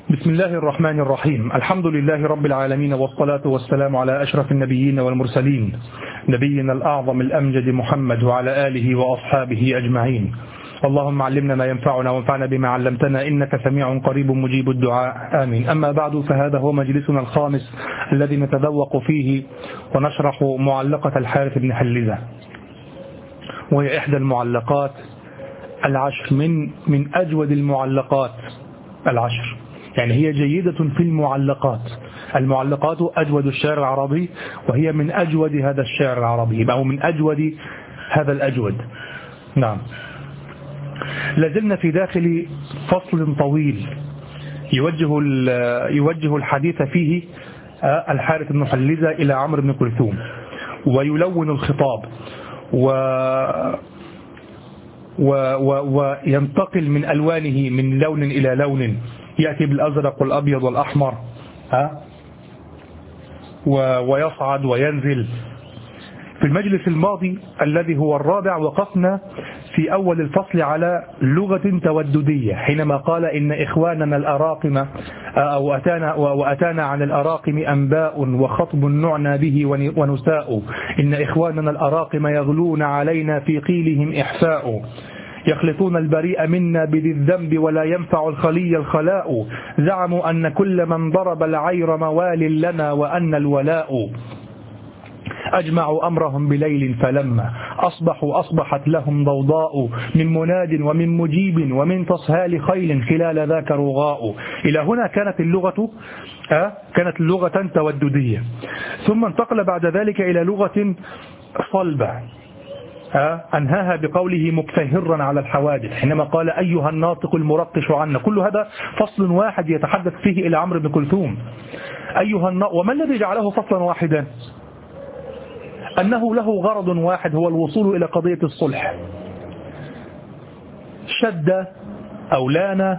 بسم الله الرحمن الرحيم. الحمد لله رب العالمين، والصلاة والسلام على أشرف النبيين والمرسلين، نبينا الأعظم الأمجد محمد وعلى آله وأصحابه أجمعين. اللهم علمنا ما ينفعنا وانفعنا بما علمتنا، إنك سميع قريب مجيب الدعاء، آمين. أما بعد، فهذا هو مجلسنا الخامس الذي نتذوق فيه ونشرح معلقة الحارث بن حلزة، وهي إحدى المعلقات العشر، من أجود المعلقات العشر. يعني هي جيدة في المعلقات أجود الشعر العربي، وهي من أجود هذا الشعر العربي، أو من أجود هذا الأجود. نعم، لازلنا في داخل فصل طويل يوجه الحديث فيه الحارث بن حلزة إلى عمرو بن كلثوم، ويلون الخطاب وينتقل من ألوانه من لون إلى لون، يأتي بالأزرق والأبيض والأحمر، ويصعد وينزل. في المجلس الماضي الذي هو الرابع وقفنا في أول الفصل على لغة توددية، حينما قال إن إخواننا الأراقم وأتانا عن الأراقم أنباء وخطب نعنى به ونساء، إن إخواننا الأراقم يغلون علينا في قيلهم إحفاء، يخلطون البريء منا بذي الذنب ولا ينفع الخلي الخلاء، زعموا أن كل من ضرب العير موال لنا وأن الولاء، أجمعوا أمرهم بليل فلما أصبحوا أصبحت لهم ضوضاء، من مناد ومن مجيب ومن تصهال خيل خلال ذاك رغاء. إلى هنا كانت لغة توددية، ثم انتقل بعد ذلك إلى لغة صلبة، أنهاها بقوله مكفهرا على الحوادث، حينما قال أيها الناطق المرقش عنا. كل هذا فصل واحد يتحدث فيه إلى عمرو بن كلثوم. وما الذي جعله فصلا واحدا؟ أنه له غرض واحد، هو الوصول إلى قضية الصلح. شد أو لان،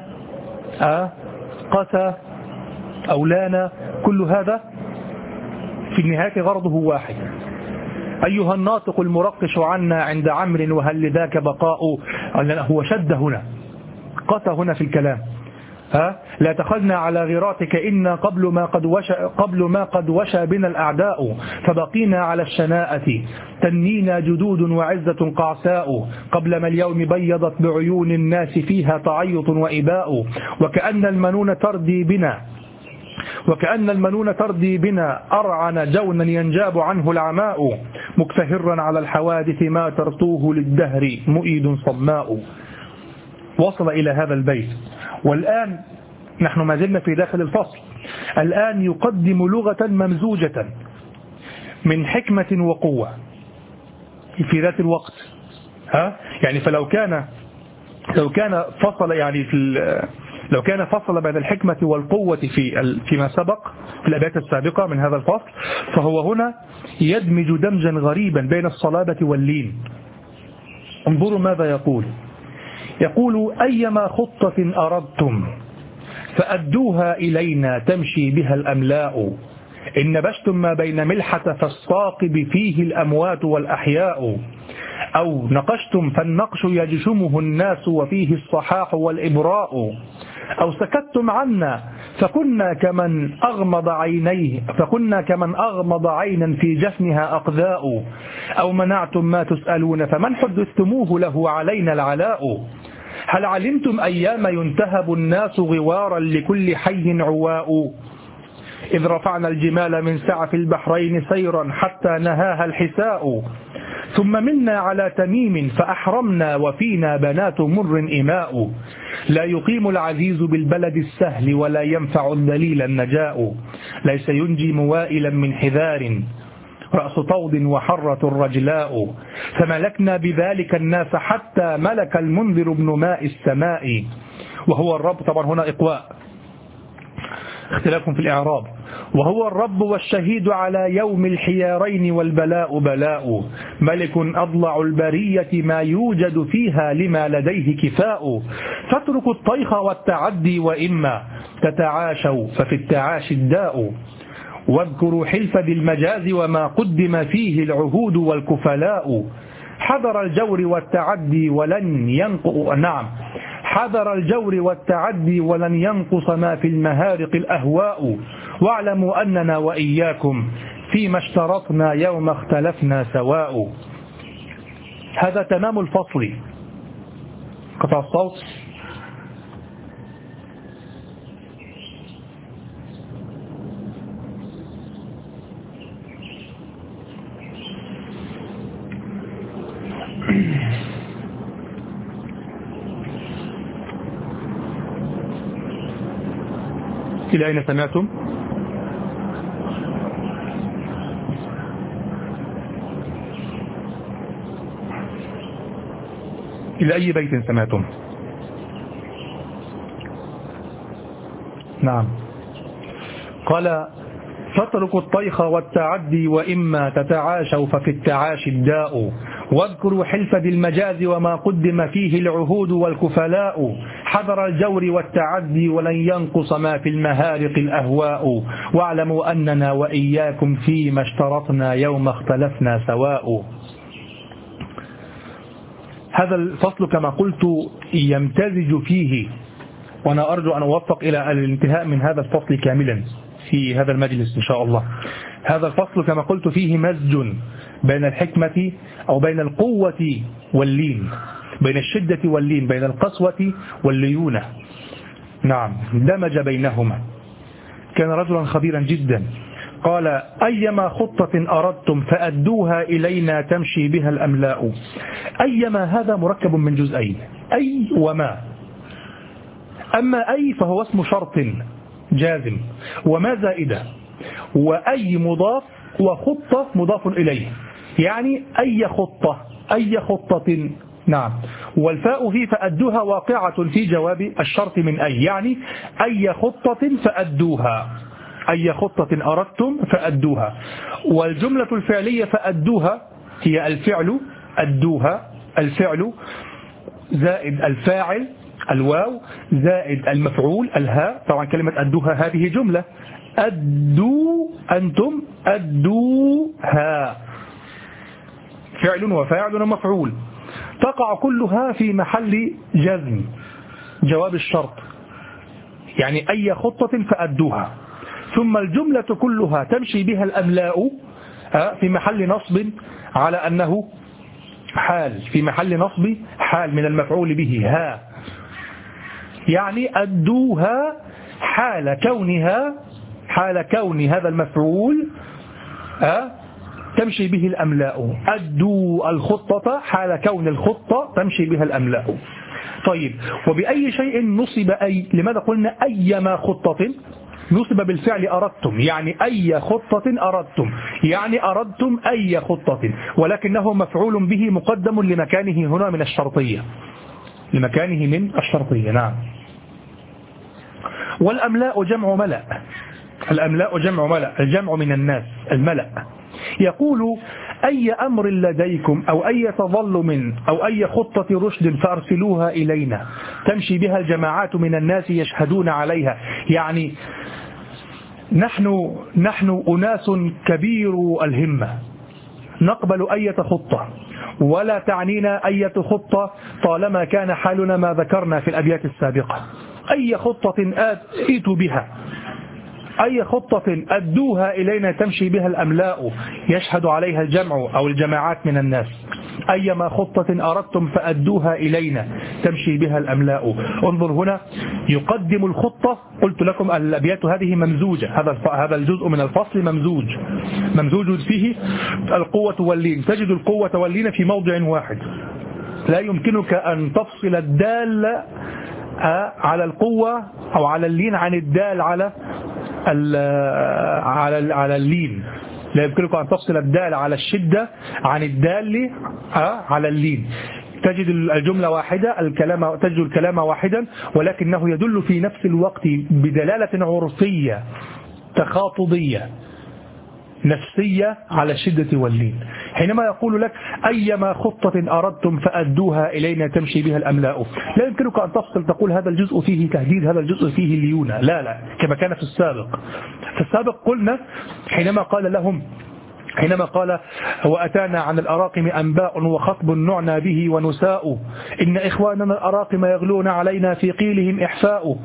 قسى أو لان، كل هذا في النهاية غرضه واحد. أيها الناطق المرقش عنا عند عمرو وهل لذاك بقاء، هو شد هنا، قسى هنا في الكلام. لا تخلنا على غيراتك إنا قبل ما قد وشى بنا الأعداء، فبقينا على الشناءة تنينا جدود وعزة قعساء، قبل ما اليوم بيضت بعيون الناس فيها تعيط وإباء، وكأن المنون تردي بنا أرعن جونا ينجاب عنه العماء، مكفهرا على الحوادث ما ترتوه للدهر مؤيد صماء. وصل إلى هذا البيت، والآن نحن ما زلنا في داخل الفصل. الآن يقدم لغة ممزوجة من حكمة وقوة في ذات الوقت. يعني فلو كان فصل، يعني لو كان فصل بين الحكمة والقوة فيما سبق في الأبيات السابقة من هذا الفصل، فهو هنا يدمج دمجا غريبا بين الصلابة واللين. انظروا ماذا يقول أيما خطة أردتم فأدوها إلينا تمشي بها الأملاء، إن نبشتم ما بين ملحة فالصاقب فيه الأموات والأحياء، أو نقشتم فالنقش يجشمه الناس وفيه الصحاح والإبراء، أو سكتتم عنا فكنا كمن أغمض عينا في جفنها أقذاء، أو منعتم ما تسألون فمن حدثتموه له علينا العلاء، هل علمتم أيام ينتهب الناس غوارا لكل حي عواء، إذ رفعنا الجمال من سعف البحرين سيرا حتى نهاها الحساء، ثم منا على تميم فأحرمنا وفينا بنات مر إماء، لا يقيم العزيز بالبلد السهل ولا ينفع الذليل النجاء، ليس ينجي موائلا من حذار رأس طود وحرة الرجلاء، فملكنا بذلك الناس حتى ملك المنذر بن ماء السماء. وهو الرب، طبعا هنا إقواء، اختلاف في الإعراب. وهو الرب والشهيد على يوم الحيارين والبلاء بلاء، ملك أضلع البرية ما يوجد فيها لما لديه كفاء، فاتركوا الطيخ والتعدي وإما تتعاشوا ففي التعاش الداء، واذكروا حلف ذي المجاز وما قدم فيه العهود والكفلاء، حذر الجور والتعدي ولن ينقض حذر الجور والتعدي ولن ينقص ما في المهارق الأهواء واعلموا أننا وإياكم فيما اشترطنا يوم اختلفنا سواء. هذا تمام الفصل. قطع الصوت. إلى أين سمعتم؟ إلى أي بيت سمعتم؟ نعم. قال فاتركوا الطيخ والتعدي وإما تتعاشوا ففي التعاشي الداء واذكروا حلف ذي المجاز وما قدم فيه العهود والكفلاء حذر الجور والتعدي ولن ينقص ما في المهارق الأهواء واعلموا أننا وإياكم فيما اشترطنا يوم اختلفنا سواء. هذا الفصل كما قلت يمتزج فيه، وأنا أرجو أن أوفق إلى الانتهاء من هذا الفصل كاملا في هذا المجلس إن شاء الله. هذا الفصل كما قلت فيه مزج بين الحكمة أو بين القوة واللين، بين الشدة واللين، بين القسوة والليونة. نعم، دمج بينهما. كان رجلا خبيرا جدا. قال أيما خطة أردتم فأدوها إلينا تمشي بها الأملاء. أيما هذا مركب من جزئين، أي وما. أما أي فهو اسم شرط جازم، وما زائدة، وأي مضاف، وخطة مضاف إليه، يعني أي خطة، أي خطة. نعم. والفاء فيه فأدوها واقعة في جواب الشرط من أي، يعني أي خطة فأدوها، أي خطة أردتم فأدوها. والجملة الفعلية فأدوها هي الفعل، أدوها الفعل زائد الفاعل الواو زائد المفعول الهاء. طبعا كلمة أدوها هذه جملة، أدوا أنتم أدوها، فعل وفاعل ومفعول، تقع كلها في محل جزم جواب الشرط، يعني أي خطة فأدوها. ثم الجملة كلها تمشي بها الأملاء في محل نصب على أنه حال، في محل نصب حال من المفعول به ها، يعني أدوها حال كونها، حال كون هذا المفعول تمشي به الأملاء. أدوا الخطة حال كون الخطة تمشي بها الأملاء. طيب، وبأي شيء نصب أي؟ لماذا قلنا أيما خطة؟ نصب بالفعل أردتم، يعني أي خطة أردتم، يعني أردتم أي خطة، ولكنه مفعول به مقدم لمكانه هنا من الشرطية، لمكانه من الشرطية. نعم. والأملاء جمع ملأ، الأملاء جمع ملأ، الجمع من الناس الملأ. يقول أي أمر لديكم أو أي تظلم أو أي خطة رشد فأرسلوها إلينا تمشي بها الجماعات من الناس يشهدون عليها، يعني نحن أناس كبير الهمة، نقبل أي خطة ولا تعنينا أي خطة طالما كان حالنا ما ذكرنا في الأبيات السابقة. أي خطة ائتوا بها، أي خطة أدوها إلينا تمشي بها الأملاء يشهد عليها الجمع أو الجماعات من الناس. أيما خطة أردتم فأدوها إلينا تمشي بها الأملاء. انظر هنا، يقدم الخطة. قلت لكم الأبيات هذه ممزوجة، هذا الجزء من الفصل ممزوج فيه القوة واللين. تجد القوة واللين في موضع واحد، لا يمكنك أن تفصل الدال على القوة أو على اللين عن الدال على اللين. لا يمكنك أن تفصل الدال على الشدة عن الدال على اللين. تجد الجملة واحدة، تجد الكلام واحدا، ولكنه يدل في نفس الوقت بدلالة عرفية تخاطبية نفسية على الشدة واللين. حينما يقول لك أيما خطة أردتم فأدوها إلينا تمشي بها الأملاء، لا يمكنك أن تفصل تقول هذا الجزء فيه تهديد، هذا الجزء فيه ليونة، لا كما كان في السابق. في السابق قلنا حينما قال لهم حينما قال وأتانا عن الأراقم أنباء وخطب نعنى به ونساء إن إخواننا الأراقم يغلون علينا في قيلهم إحفاء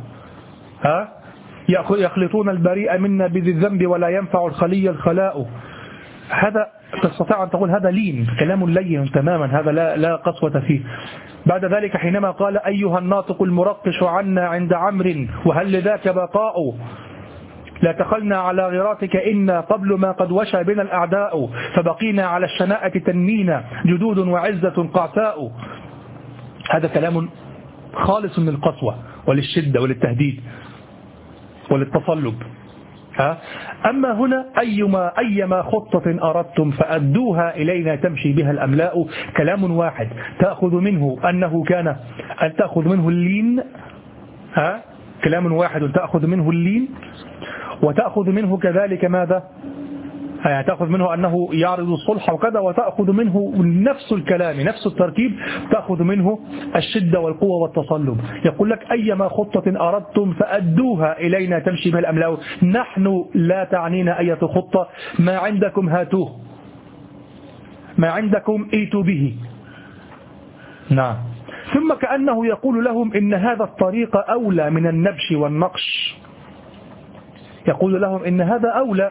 يخلطون البريء منا بذي الذنب ولا ينفع الخلي الخلاء. هذا تستطيع أن تقول هذا لين، كلام لين تماما، هذا لا قسوة فيه. بعد ذلك حينما قال أيها الناطق المرقش عنا عند عمرو وهل لذاك بقاء لا تخلنا على غراتك إنا قبل ما قد وشى بنا الأعداء فبقينا على الشناءة تنمينا جدود وعزة قعساء. هذا كلام خالص من القسوة وللشدة وللتهديد وللتصلب. أما هنا أيما خطة أردتم فأدوها إلينا تمشي بها الأملاء، كلام واحد تأخذ منه أنه كان أن تأخذ منه اللين، كلام واحد تأخذ منه اللين، وتأخذ منه كذلك ماذا؟ تأخذ منه أنه يعرض الصلح وكذا، وتأخذ منه نفس الكلام نفس التركيب، تأخذ منه الشدة والقوة والتصلب. يقول لك أيما خطة أردتم فأدوها إلينا تمشي بها الأملاء، نحن لا تعنينا أية خطة، ما عندكم هاتوه، ما عندكم ائتوا به. نعم. ثم كأنه يقول لهم إن هذا الطريق أولى من النبش والنقش، يقول لهم إن هذا أولى،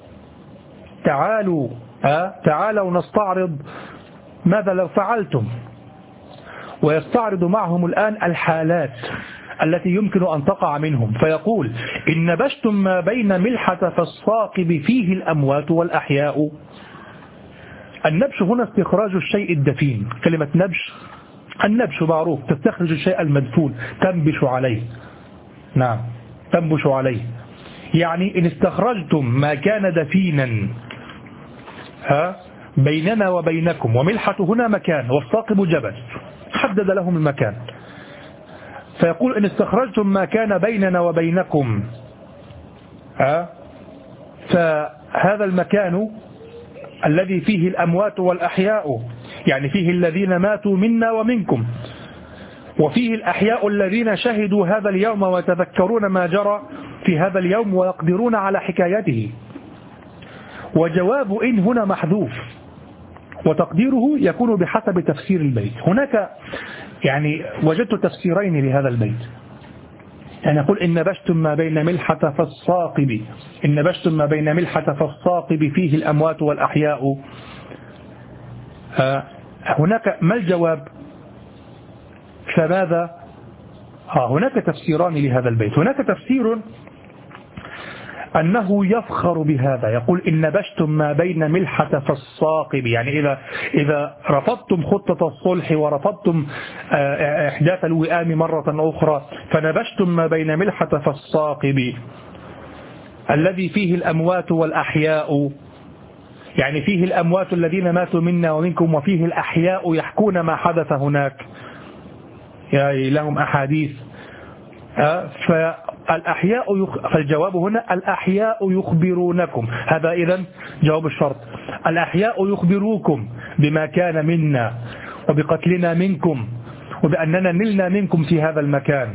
تعالوا نستعرض ماذا لو فعلتم، ويستعرض معهم الآن الحالات التي يمكن أن تقع منهم، فيقول إن نبشتم ما بين ملحة فالصاقب فيه الأموات والأحياء. النبش هنا استخراج الشيء الدفين، كلمة نبش، النبش معروف، تستخرج الشيء المدفون، تنبش عليه. نعم، تنبش عليه، يعني إن استخرجتم ما كان دفينا بيننا وبينكم، وملحة هنا مكان والصاقب جبل، حدد لهم المكان، فيقول إن استخرجتم ما كان بيننا وبينكم فهذا المكان الذي فيه الأموات والأحياء، يعني فيه الذين ماتوا منا ومنكم، وفيه الأحياء الذين شهدوا هذا اليوم ويتذكرون ما جرى في هذا اليوم ويقدرون على حكايته. وجواب إن هنا محذوف، وتقديره يكون بحسب تفسير البيت. هناك يعني وجدت تفسيرين لهذا البيت، يعني يقول إن نبشتم ما بين ملحة فالصاقب، إن نبشتم ما بين ملحة فالصاقب فيه الأموات والأحياء. هناك ما الجواب؟ فماذا؟ هناك تفسيران لهذا البيت. هناك تفسير أنه يفخر بهذا، يقول إن نبشتم ما بين ملحة فالصاقب، يعني إذا رفضتم خطة الصلح ورفضتم إحداث الوئام مرة أخرى، فنبشتم ما بين ملحة فالصاقب الذي فيه الأموات والأحياء، يعني فيه الأموات الذين ماتوا منا ومنكم، وفيه الأحياء يحكون ما حدث هناك، يعني لهم أحاديث. فالجواب هنا الأحياء يخبرونكم، هذا إذن جواب الشرط، الأحياء يخبروكم بما كان منا وبقتلنا منكم وبأننا نلنا منكم في هذا المكان.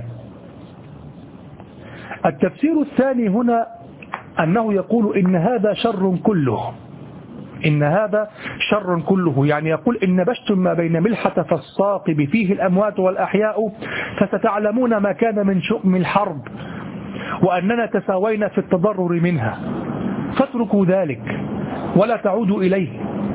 التفسير الثاني هنا أنه يقول إن هذا شر كله، إن هذا شر كله، يعني يقول إن نبشتم ما بين ملحة فالصاقب فيه الأموات والأحياء فستعلمون ما كان من شؤم الحرب وأننا تساوينا في التضرر منها، فاتركوا ذلك ولا تعودوا إليه.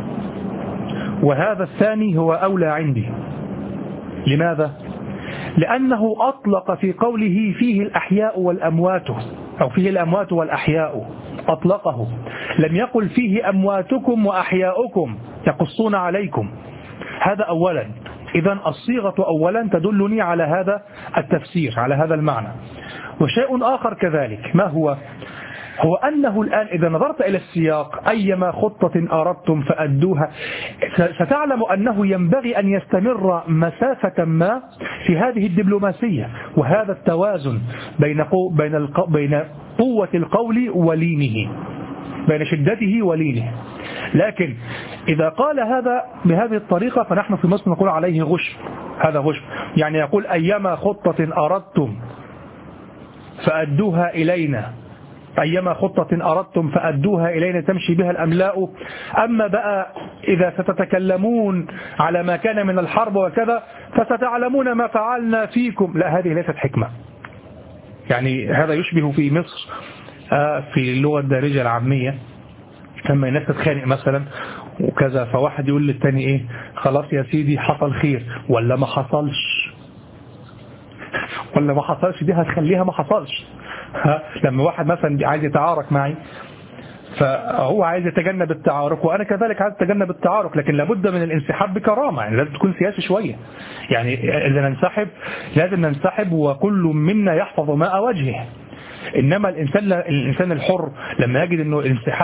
وهذا الثاني هو أولى عندي. لماذا؟ لأنه أطلق في قوله فيه الأحياء والأموات، أو فيه الأموات والأحياء، أطلقه، لم يقل فيه أمواتكم وأحياؤكم يقصون عليكم. هذا أولا، إذن الصيغة أولا تدلني على هذا التفسير، على هذا المعنى. وشيء آخر كذلك، ما هو أنه الآن إذا نظرت إلى السياق أيما خطة أردتم فأدوها، ستعلم أنه ينبغي أن يستمر مسافة ما في هذه الدبلوماسية، وهذا التوازن بين قوة القول ولينه، بين شدته ولينه. لكن إذا قال هذا بهذه الطريقة فنحن في مصر نقول عليه غش، هذا غش، يعني يقول أيما خطة أردتم فأدوها إلينا أيما خطة أردتم فأدوها إلينا تمشي بها الأملاء. أما بقى إذا ستتكلمون على ما كان من الحرب وكذا فستعلمون ما فعلنا فيكم، لا، هذه ليست حكمة. يعني هذا يشبه في مصر في اللغة الدارجة العامية لما الناس تتخانق مثلا وكذا، فواحد يقول للتاني ايه، خلاص يا سيدي حصل خير ولا ما حصلش، ولا ما حصلش دي هتخليها ما حصلش. لما واحد مثلا عايز يتعارك معي فهو عايز يتجنب التعارك وأنا كذلك عايز أتجنب التعارك، لكن لابد من الانسحاب بكرامة، يعني لازم تكون سياسي شوية. يعني إذا ننسحب لازم ننسحب وكل منا يحفظ ماء وجهه. إنما الإنسان الحر لما يجد أنه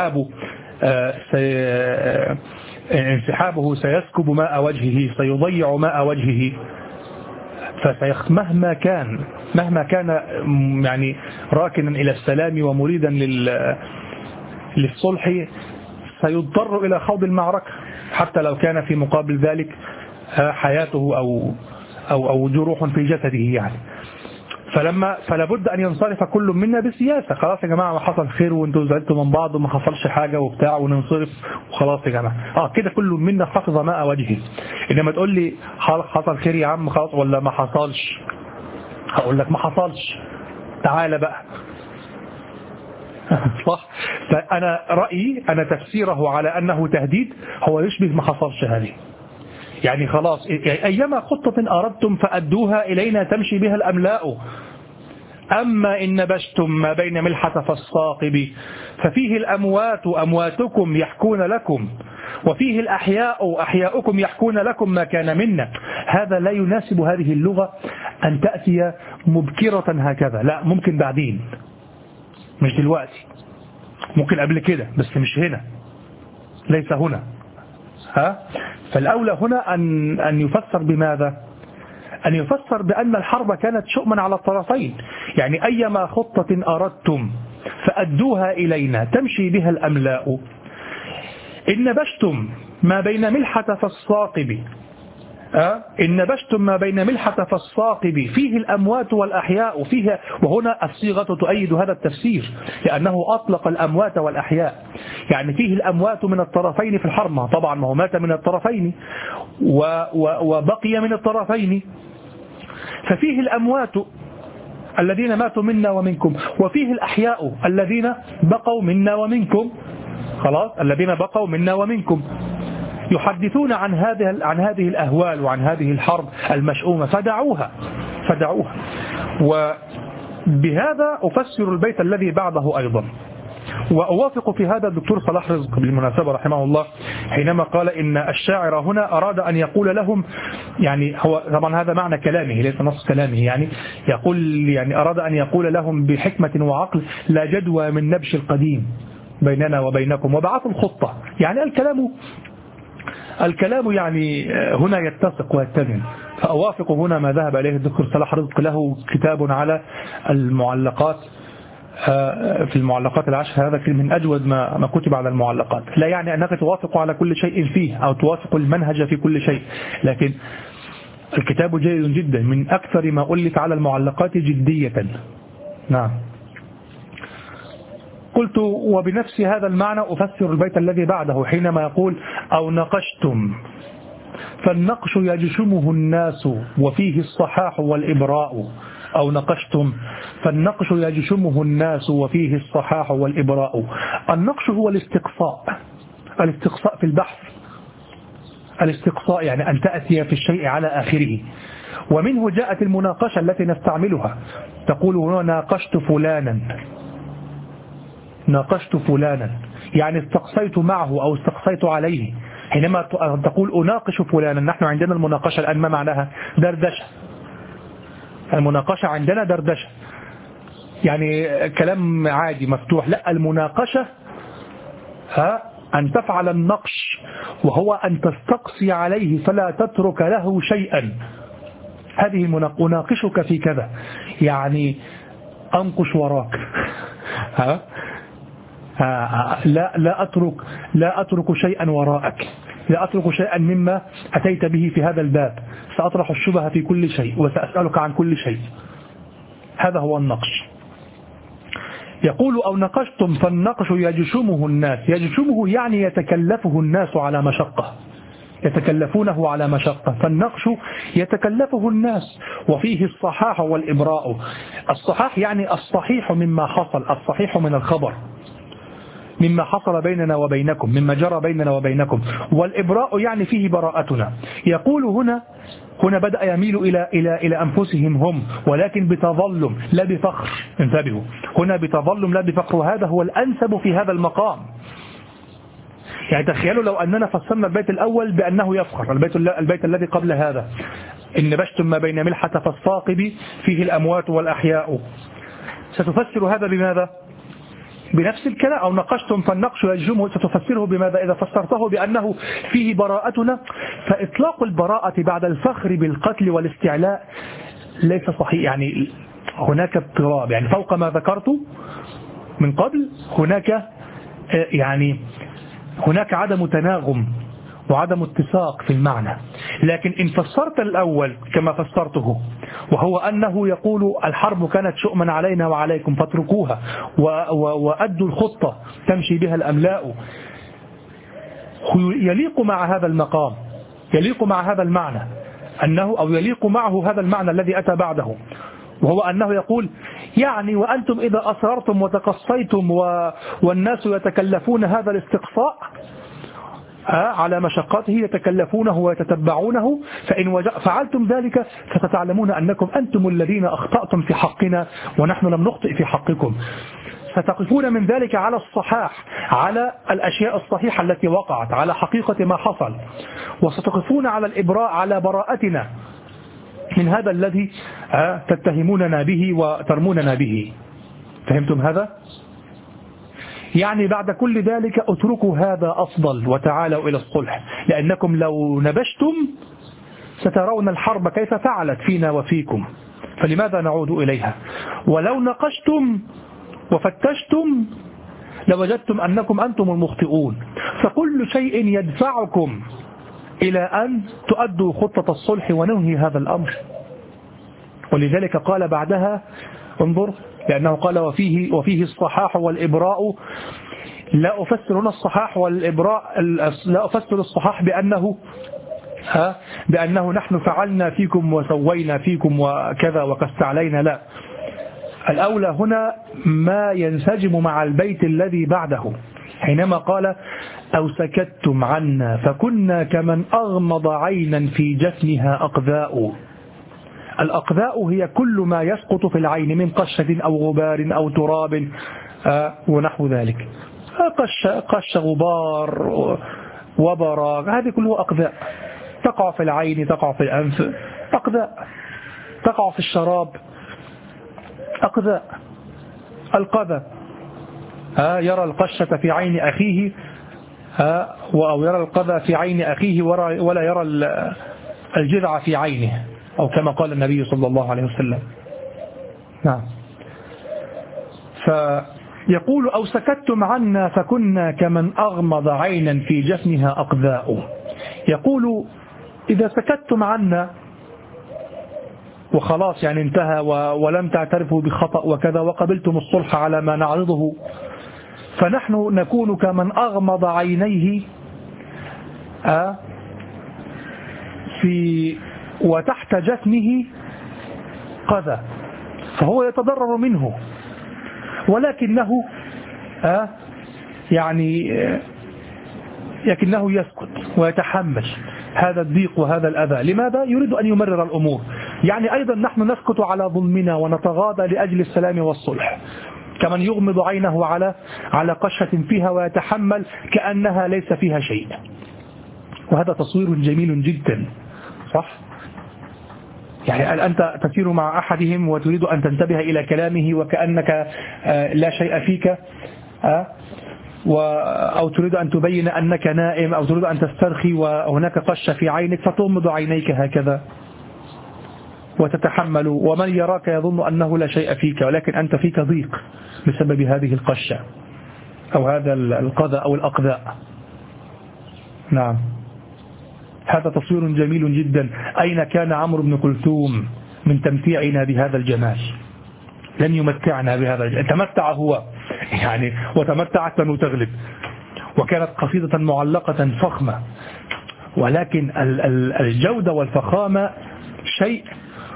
انسحابه سيسكب ماء وجهه، سيضيع ماء وجهه، مهما كان يعني راكنا إلى السلام ومريدا للصلح سيضطر إلى خوض المعركة حتى لو كان في مقابل ذلك حياته أو جروح في جسده يعني. فلا بد أن ينصرف كل منا بسياسة. خلاص يا جماعة ما حصل خير وانتوا زعلتوا من بعض وما حصلش حاجة وبتاع وننصرف وخلاص يا جماعة. كده كل منا حفظ ماء وجهه. إنما تقول لي حصل خير يا عم خلاص ولا ما حصلش، هقول لك ما حصلش، تعال بقى. صح. فأنا رأيي أنا تفسيره على أنه تهديد هو يشبه ما حصلش هذه. يعني خلاص أيما خطة أردتم فأدوها إلينا تمشي بها الأملاء. أما إن نبشتم ما بين ملحة فالصاقب ففيه الأموات أمواتكم يحكون لكم وفيه الأحياء أحياؤكم يحكون لكم ما كان منا. هذا لا يناسب هذه اللغة أن تأتي مبكرة هكذا، لا، ممكن بعدين، مش دلوقتي، ممكن قبل كده بس مش هنا، ليس هنا. فالأولى هنا أن يفسر بماذا؟ أن يفسر بأن الحرب كانت شؤما على الطرفين. يعني أيما خطة أردتم فأدوها إلينا تمشي بها الأملاء. إن نبشتم ما بين ملحة فالصاقب، إن نبشتم ما بين ملحة فالصاقب فيه الأموات والأحياء فيها. وهنا الصيغة تؤيد هذا التفسير لأنه أطلق الأموات والأحياء، يعني فيه الأموات من الطرفين في الحرب، طبعا ما هو مات من الطرفين وبقي من الطرفين، ففيه الأموات الذين ماتوا منا ومنكم وفيه الأحياء الذين بقوا منا ومنكم. خلاص، الذين بقوا منا ومنكم يحدثون عن هذه الأهوال وعن هذه الحرب المشؤومة فدعوها. وبهذا أفسر البيت الذي بعده أيضا. وأوافق في هذا الدكتور صلاح رزق بالمناسبة رحمه الله حينما قال إن الشاعر هنا أراد أن يقول لهم، يعني هو طبعا هذا معنى كلامه ليس نص كلامه، يعني يقول يعني أراد أن يقول لهم بحكمة وعقل لا جدوى من نبش القديم بيننا وبينكم وبعثوا الخطة. يعني الكلام يعني هنا يتسق ويتزن. فأوافق هنا ما ذهب إليه الدكتور صلاح رزق، له كتاب على المعلقات في المعلقات العشر، هذا من أجود ما كتب على المعلقات. لا يعني أنك توافق على كل شيء فيه أو توافق المنهج في كل شيء، لكن الكتاب جيد جدا، من أكثر ما ألف على المعلقات جدية. نعم. قلت وبنفس هذا المعنى أفسر البيت الذي بعده حينما يقول أو نقشتم فالنقش يجشمه الناس وفيه الصحاح والإبراء. أو نقشتم فالنقش يجشمه الناس وفيه الصحاح والإبراء. النقش هو الاستقصاء في البحث. الاستقصاء يعني أن تأتي في الشيء على آخره. ومنه جاءت المناقشة التي نستعملها، تقول هنا ناقشت فلانا يعني استقصيت معه أو استقصيت عليه. حينما تقول أناقش فلانا، نحن عندنا المناقشة الآن ما معناها؟ دردشة. المناقشة عندنا دردشة، يعني كلام عادي مفتوح. لا، المناقشة أن تفعل النقش وهو أن تستقصي عليه فلا تترك له شيئا. هذه أناقشك في كذا، يعني أنقش وراك. لا أترك شيئا وراءك، لا أترك شيئا مما أتيت به في هذا الباب، سأطرح الشبهة في كل شيء وسأسألك عن كل شيء. هذا هو النقش. يقول أو نقشتم فالنقش يجشمه الناس. يجشمه يعني يتكلفه الناس على مشقة، يتكلفونه على مشقة، فالنقش يتكلفه الناس. وفيه الصحاح والإبراء. الصحاح يعني الصحيح مما حصل، الصحيح من الخبر، مما حصل بيننا وبينكم، مما جرى بيننا وبينكم. والإبراء يعني فيه براءتنا. يقول هنا بدأ يميل إلى أنفسهم هم، ولكن بتظلم لا بفخر. انتبهوا، هنا بتظلم لا بفخر، وهذا هو الأنسب في هذا المقام. يعني تخيلوا لو أننا فسرنا البيت الأول بأنه يفخر، البيت الذي قبل هذا، إن نبشتم ما بين ملحة فالثاقب فيه الأموات والأحياء، ستفسر هذا بماذا؟ بنفس الكلام. أو نقشتم فالنقش يجمه، ستفسره بماذا إذا فسرته بأنه فيه براءتنا؟ فإطلاق البراءة بعد الفخر بالقتل والاستعلاء ليس صحيح. يعني هناك اضطراب، يعني فوق ما ذكرت من قبل هناك عدم تناغم وعدم اتساق في المعنى. لكن إن فسرت الأول كما فسرته، وهو أنه يقول الحرب كانت شؤما علينا وعليكم فاتركوها وأدوا الخطة تمشي بها الأملاء، يليق مع هذا المقام، يليق مع هذا المعنى أو يليق معه هذا المعنى الذي أتى بعده، وهو أنه يقول يعني وأنتم إذا أصررتم وتقصيتم والناس يتكلفون هذا الاستقصاء على مشقته، يتكلفونه ويتتبعونه، فإن فعلتم ذلك فستعلمون أنكم أنتم الذين أخطأتم في حقنا ونحن لم نخطئ في حقكم. ستقفون من ذلك على الصحاح، على الأشياء الصحيحة التي وقعت، على حقيقة ما حصل، وستقفون على الإبراء، على براءتنا من هذا الذي تتهموننا به وترموننا به. فهمتم هذا؟ يعني بعد كل ذلك اتركوا هذا أفضل وتعالوا إلى الصلح، لأنكم لو نبشتم سترون الحرب كيف فعلت فينا وفيكم، فلماذا نعود إليها؟ ولو نقشتم وفتشتم لوجدتم أنكم أنتم المخطئون، فكل شيء يدفعكم إلى أن تؤدوا خطة الصلح وننهي هذا الأمر. ولذلك قال بعدها انظر، لأنه قال وفيه الصحاح والإبراء. لا أفسر هنا الصحاح والإبراء، لا أفسر الصحاح بأنه نحن فعلنا فيكم وسوينا فيكم وكذا وكستعلينا، لا. الأولى هنا ما ينسجم مع البيت الذي بعده، حينما قال أو سكتتم عنا فكنا كمن أغمض عينا في جفنها أقذاء. الأقذاء هي كل ما يسقط في العين من قشة أو غبار أو تراب ونحو ذلك. قش غبار وبراغ، هذه كلها أقذاء، تقع في العين، تقع في الأنف، أقذاء، تقع في الشراب، أقذاء. القذى يرى القشة في عين أخيه أو يرى القذى في عين أخيه ولا يرى الجذع في عينه، أو كما قال النبي صلى الله عليه وسلم. نعم. فيقول أو سكتتم عنا فكنا كمن أغمض عينا في جفنها أقذاء. يقول إذا سكتتم عنا وخلاص يعني انتهى ولم تعترفوا بخطأ وكذا وقبلتم الصلح على ما نعرضه، فنحن نكون كمن أغمض عينيه وتحت جفنه قذى، فهو يتضرر منه، ولكنه لكنه يسكت ويتحمل هذا الضيق وهذا الأذى. لماذا؟ يريد أن يمرر الأمور. يعني أيضا نحن نسكت على ظلمنا ونتغاضى لأجل السلام والصلح، كمن يغمض عينه على قشة فيها ويتحمل كأنها ليس فيها شيء. وهذا تصوير جميل جدا، صح؟ يعني أنت تسير مع أحدهم وتريد أن تنتبه إلى كلامه وكأنك لا شيء فيك، أو تريد أن تبين أنك نائم، أو تريد أن تسترخي وهناك قشة في عينك فتغمض عينيك هكذا وتتحمل، ومن يراك يظن أنه لا شيء فيك، ولكن أنت فيك ضيق بسبب هذه القشة أو هذا القذى أو الأقذاء. نعم، هذا تصوير جميل جدا. أين كان عمرو بن كلثوم من تمتيعنا بهذا الجمال؟ لن يمتعنا بهذا الجمال، تمتع هو يعني وتمتعت لن تغلب. وكانت قصيدة معلقة فخمة، ولكن الجودة والفخامة شيء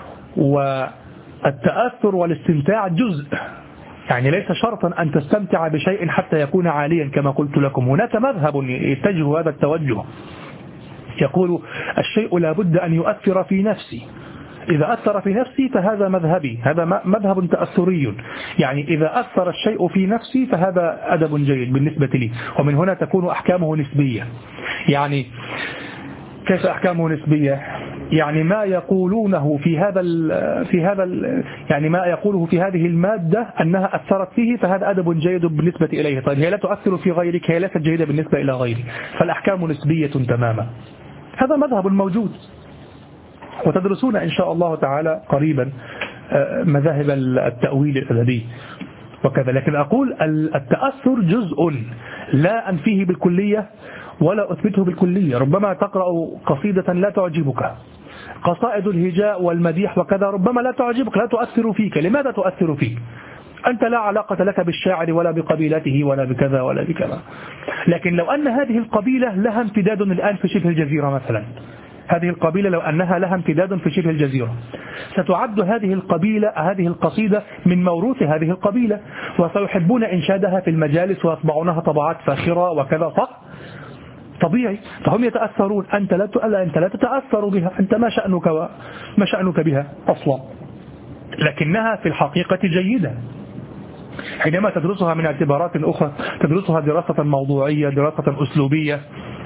والتأثر والاستمتاع جزء. يعني ليس شرطا أن تستمتع بشيء حتى يكون عاليا كما قلت لكم. هناك مذهب يتجه هذا التوجه، يقول الشيء لا بد أن يؤثر في نفسي، إذا أثر في نفسي فهذا مذهبي، هذا مذهب تأثري. يعني إذا أثر الشيء في نفسي فهذا أدب جيد بالنسبة لي. ومن هنا تكون أحكامه نسبية. يعني كيف أحكامه نسبية؟ يعني ما يقولونه في هذا يعني ما يقوله في هذه المادة أنها أثرت فيه فهذا أدب جيد بالنسبة إليه. طيب هي لا تؤثر في غيرك، هي ليست جيدة بالنسبة إلى غيري، فالأحكام نسبية تماما. هذا مذهب موجود، وتدرسون إن شاء الله تعالى قريبا مذاهب التأويل الأدبي وكذا. لكن أقول التأثر جزء لا أنفيه بالكلية ولا أثبته بالكلية. ربما تقرأ قصيدة لا تعجبك، قصائد الهجاء والمديح وكذا ربما لا تعجبك، لا تؤثر فيك. لماذا تؤثر فيك؟ أنت لا علاقة لك بالشاعر ولا بقبيلته ولا بكذا ولا بكذا. لكن لو أن هذه القبيلة لها امتداد الآن في شبه الجزيرة مثلا، هذه القبيلة لو أنها لها امتداد في شبه الجزيرة، ستعد هذه القبيلة هذه القصيدة من موروث هذه القبيلة، وسيحبون إنشادها في المجالس ويطبعونها طبعات فاخرة وكذا، صح؟ طبيعي. فهم يتأثرون، أنت لا تتأثر بها، أنت ما شأنك بها أصلا، لكنها في الحقيقة جيدة. حينما تدرسها من اعتبارات أخرى، تدرسها دراسة موضوعية، دراسة أسلوبية،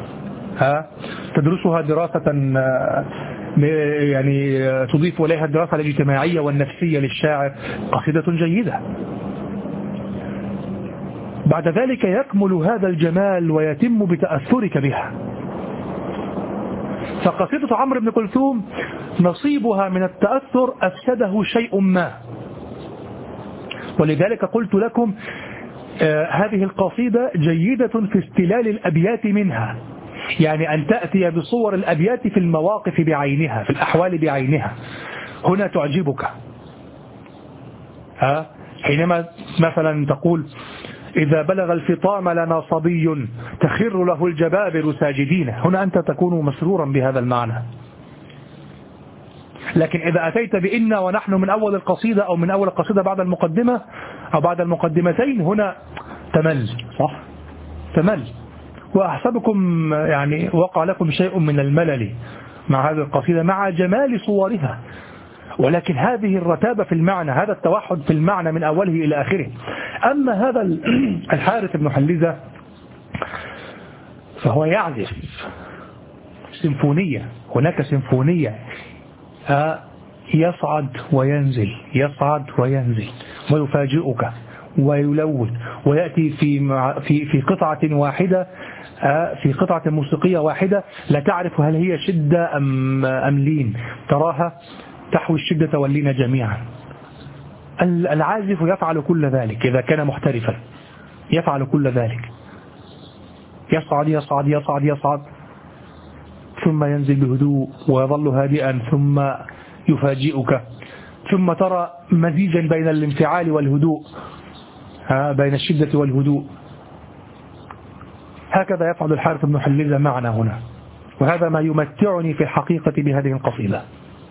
تدرسها دراسة يعني تضيف إليها الدراسة الاجتماعية والنفسية للشاعر، قصيدة جيدة. بعد ذلك يكمل هذا الجمال ويتم بتأثرك بها. فقصيدة عمرو بن كلثوم نصيبها من التأثر أفسده شيء ما، ولذلك قلت لكم هذه القصيدة جيدة في استلال الأبيات منها، يعني أن تأتي بصور الأبيات في المواقف بعينها، في الأحوال بعينها، هنا تعجبك. حينما مثلا تقول إذا بلغ الفطام لنا صبي تخر له الجبابر ساجدين، هنا أنت تكون مسرورا بهذا المعنى. لكن إذا أتيت بإنا ونحن من أول القصيدة أو من أول القصيدة بعد المقدمة أو بعد المقدمتين، هنا تمل، صح؟ تمل. وأحسبكم يعني وقع لكم شيء من الملل مع هذه القصيدة مع جمال صورها، ولكن هذه الرتابة في المعنى، هذا التوحد في المعنى من أوله إلى آخره. أما هذا الحارث بن حليزة فهو يعزف سيمفونية، هناك سيمفونية يصعد وينزل، يصعد وينزل، ويفاجئك ويلون، ويأتي في قطعة واحدة، في قطعة موسيقية واحدة لا تعرف هل هي شدة أم لين، تراها تحوي الشدة واللين جميعا. العازف يفعل كل ذلك إذا كان محترفا، يفعل كل ذلك، يصعد يصعد يصعد يصعد ثم ينزل بهدوء ويظل هادئا ثم يفاجئك، ثم ترى مزيجا بين الانفعال والهدوء، بين الشدة والهدوء. هكذا يفعل الحارث بن حليزة معنا هنا، وهذا ما يمتعني في الحقيقة بهذه القصيدة.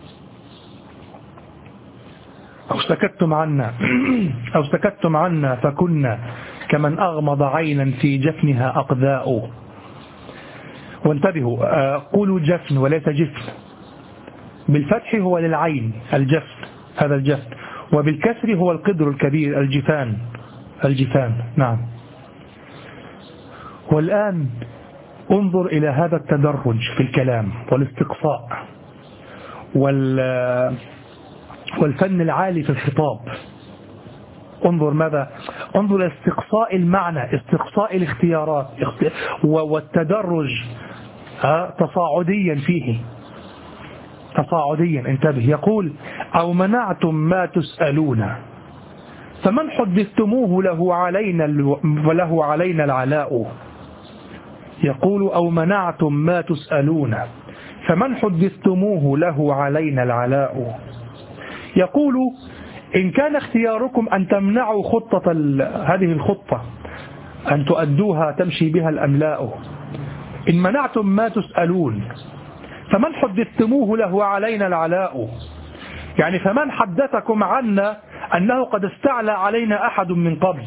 أو سكتتم عنا فكنا كمن أغمض عينا في جفنها أقذاء. وانتبهوا، قولوا جفن وليس جفن، بالفتح هو للعين الجفن، هذا الجفن، وبالكسر هو القدر الكبير الجفان. نعم. والآن انظر إلى هذا التدرج في الكلام والاستقصاء والفن العالي في الخطاب. انظر ماذا؟ انظر استقصاء المعنى، استقصاء الاختيارات، والتدرج تصاعديا فيه، تصاعديا. انتبه، يقول أو منعتم ما تسألون فمن حدثتموه له علينا العلاء. يقول أو منعتم ما تسألون فمن حدثتموه له علينا العلاء. يقول إن كان اختياركم أن تمنعوا خطة هذه الخطة أن تؤدوها تمشي بها الأملاء، إن منعتم ما تسألون فمن حدثتموه له علينا العلاء. يعني فمن حدثكم عنا أنه قد استعلى علينا أحد من قبل.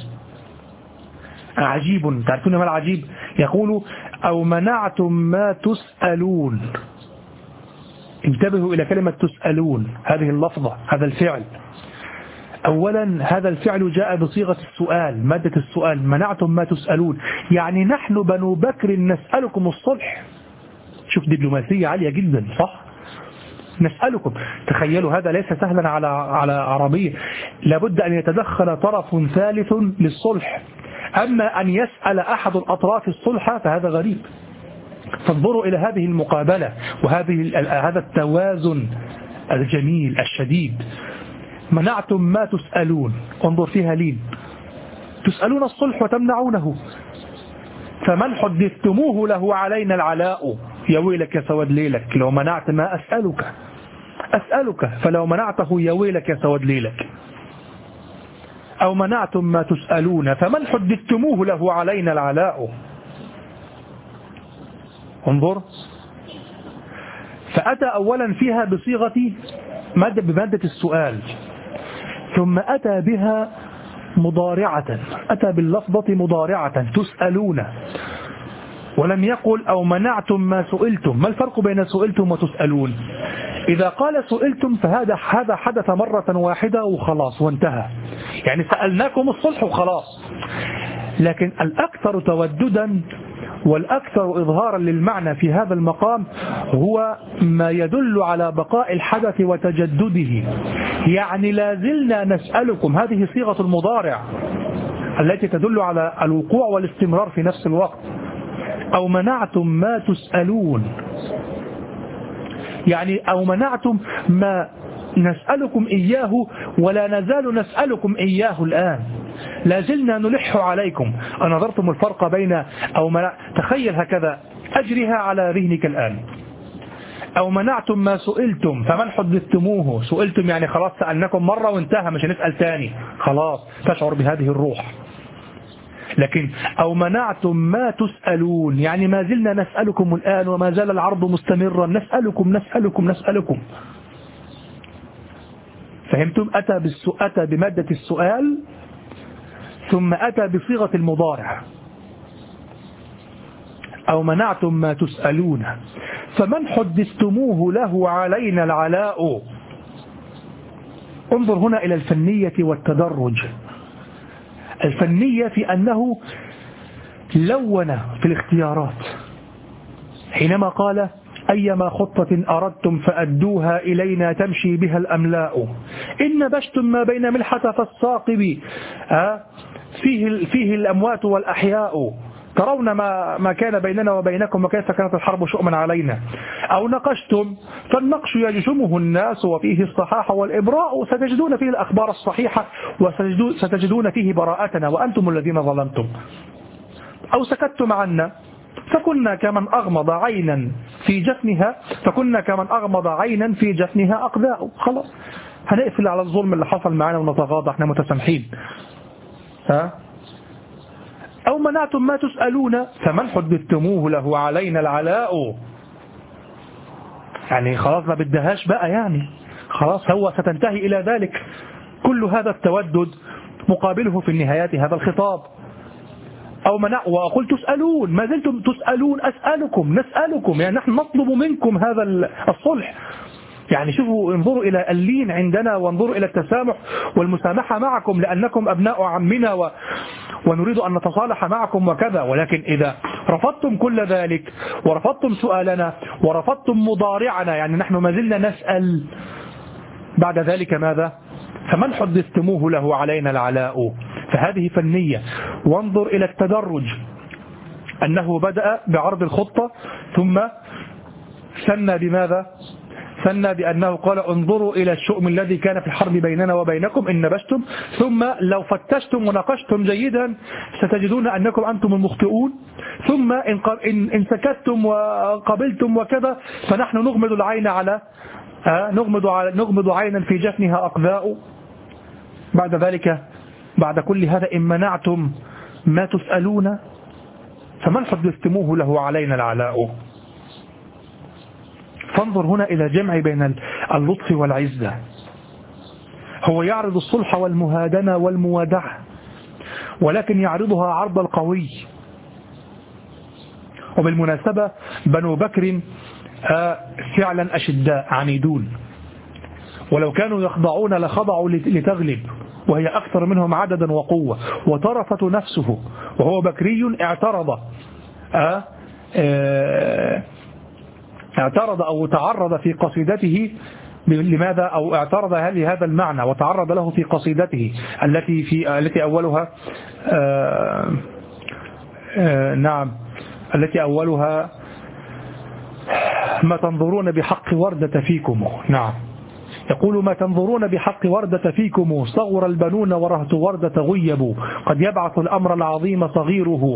عجيب، تعرفون ما العجيب؟ يقول أو منعتم ما تسألون. انتبهوا إلى كلمة تسألون، هذه اللفظة، هذا الفعل. أولا هذا الفعل جاء بصيغة السؤال، مادة السؤال، منعتم ما تسألون، يعني نحن بنو بكر نسألكم الصلح. شوف دبلوماسية عالية جدا، صح؟ نسألكم. تخيلوا هذا ليس سهلا على عربية، لابد أن يتدخل طرف ثالث للصلح. أما أن يسأل أحد الأطراف الصلح فهذا غريب. فانظروا إلى هذه المقابلة هذا التوازن الجميل الشديد. منعتم ما تسألون، انظر فيها لين، تسألون الصلح وتمنعونه. فمن حدثتموه له علينا العلاء. يا ويلك يا سواد ليلك لو منعت ما أسألك فلو منعته يا ويلك يا سواد ليلك. أو منعتم ما تسألون فمن حدثتموه له علينا العلاء. انظر، فأتى أولا فيها بصيغة بمادة السؤال، ثم أتى بها مضارعة، أتى باللفظة مضارعة تسألون، ولم يقل أو منعتم ما سئلتم. ما الفرق بين سئلتم وتسألون؟ إذا قال سئلتم فهذا حدث مرة واحدة وخلاص وانتهى، يعني سألناكم الصلح وخلاص. لكن الأكثر توددا والأكثر إظهارا للمعنى في هذا المقام هو ما يدل على بقاء الحدث وتجدده. يعني لا زلنا نسألكم، هذه صيغة المضارع التي تدل على الوقوع والاستمرار في نفس الوقت. أو منعتم ما تسألون، يعني أو منعتم ما نسألكم إياه ولا نزال نسألكم إياه الآن، لا زلنا نلح عليكم. أنظرتم الفرق بين تخيل هكذا، أجرها على ذهنك الآن. أو منعتم ما سئلتم فمن حدثتموه. سئلتم يعني خلاص سألناكم مرة وانتهى، مش هنسأل تاني، خلاص تشعر بهذه الروح. لكن أو منعتم ما تسألون يعني ما زلنا نسألكم الآن وما زال العرض مستمرا، نسألكم. فهمتم؟ أتى بمادة السؤال ثم أتى بصيغة المضارع. أو منعتم ما تسألون فمن حدثتموه له علينا العلاء. انظر هنا إلى الفنية والتدرج. الفنية في أنه لون في الاختيارات حينما قال أيما خطة أردتم فأدوها إلينا تمشي بها الأملاء، إن نبشتم ما بين ملحة فالصاقب فيه الأموات والأحياء، ترون ما كان بيننا وبينكم وكيف كانت الحرب شؤما علينا. أو نقشتم فالنقش يجزمه الناس وفيه الصحاح والإبراء، ستجدون فيه الأخبار الصحيحة وستجدون فيه براءتنا وأنتم الذين ظلمتم. أو سكتتم عنا فكنا كمن أغمض عينا في جفنها أقذاء. خلاص هنقفل على الظلم اللي حصل معنا ونتغاضى، احنا متسامحين. أو منعتم ما تسألون فمن حدثتموه له علينا العلاء. يعني خلاص ما بدهاش بقى، يعني خلاص هو ستنتهي إلى ذلك. كل هذا التودد مقابله في النهايات هذا الخطاب. أو وقل تسألون، ما زلتم تسألون، نسألكم، يعني نحن نطلب منكم هذا الصلح. يعني شوفوا، انظروا إلى اللين عندنا وانظروا إلى التسامح والمسامحة معكم لأنكم أبناء عمنا ونريد أن نتصالح معكم وكذا. ولكن إذا رفضتم كل ذلك ورفضتم سؤالنا ورفضتم مضارعنا، يعني نحن ما زلنا نسأل، بعد ذلك ماذا؟ فمن حدثتموه له علينا العلاء. فهذه فنية. وانظر إلى التدرج، أنه بدأ بعرض الخطة ثم ثنى بماذا؟ ثنى بأنه قال انظروا إلى الشؤم الذي كان في الحرب بيننا وبينكم إن نبشتم، ثم لو فتشتم ونقشتم جيدا ستجدون أنكم أنتم المخطئون، ثم إن سكتتم وقبلتم وكذا فنحن نغمض العين على نغمض عينا في جفنها أقذاء. بعد ذلك بعد كل هذا إن منعتم ما تسألون فمن حدثتموه له علينا العلاء. فانظر هنا إلى جمع بين اللطف والعزة. هو يعرض الصلح والمهادنة والموادعة، ولكن يعرضها عرض القوي. وبالمناسبة بنو بكر فعلا أشداء عنيدون، ولو كانوا يخضعون لخضعوا لتغلب، وهي أكثر منهم عددا وقوة. وطرفة نفسه وهو بكري اعترض أو تعرض في قصيدته. لماذا؟ أو اعترض لهذا المعنى وتعرض له في قصيدته التي أولها نعم، التي أولها ما تنظرون بحق وردة فيكم. نعم، يقول ما تنظرون بحق وردة فيكم، صغر البنون ورهت وردة غيبوا، قد يبعث الأمر العظيم صغيره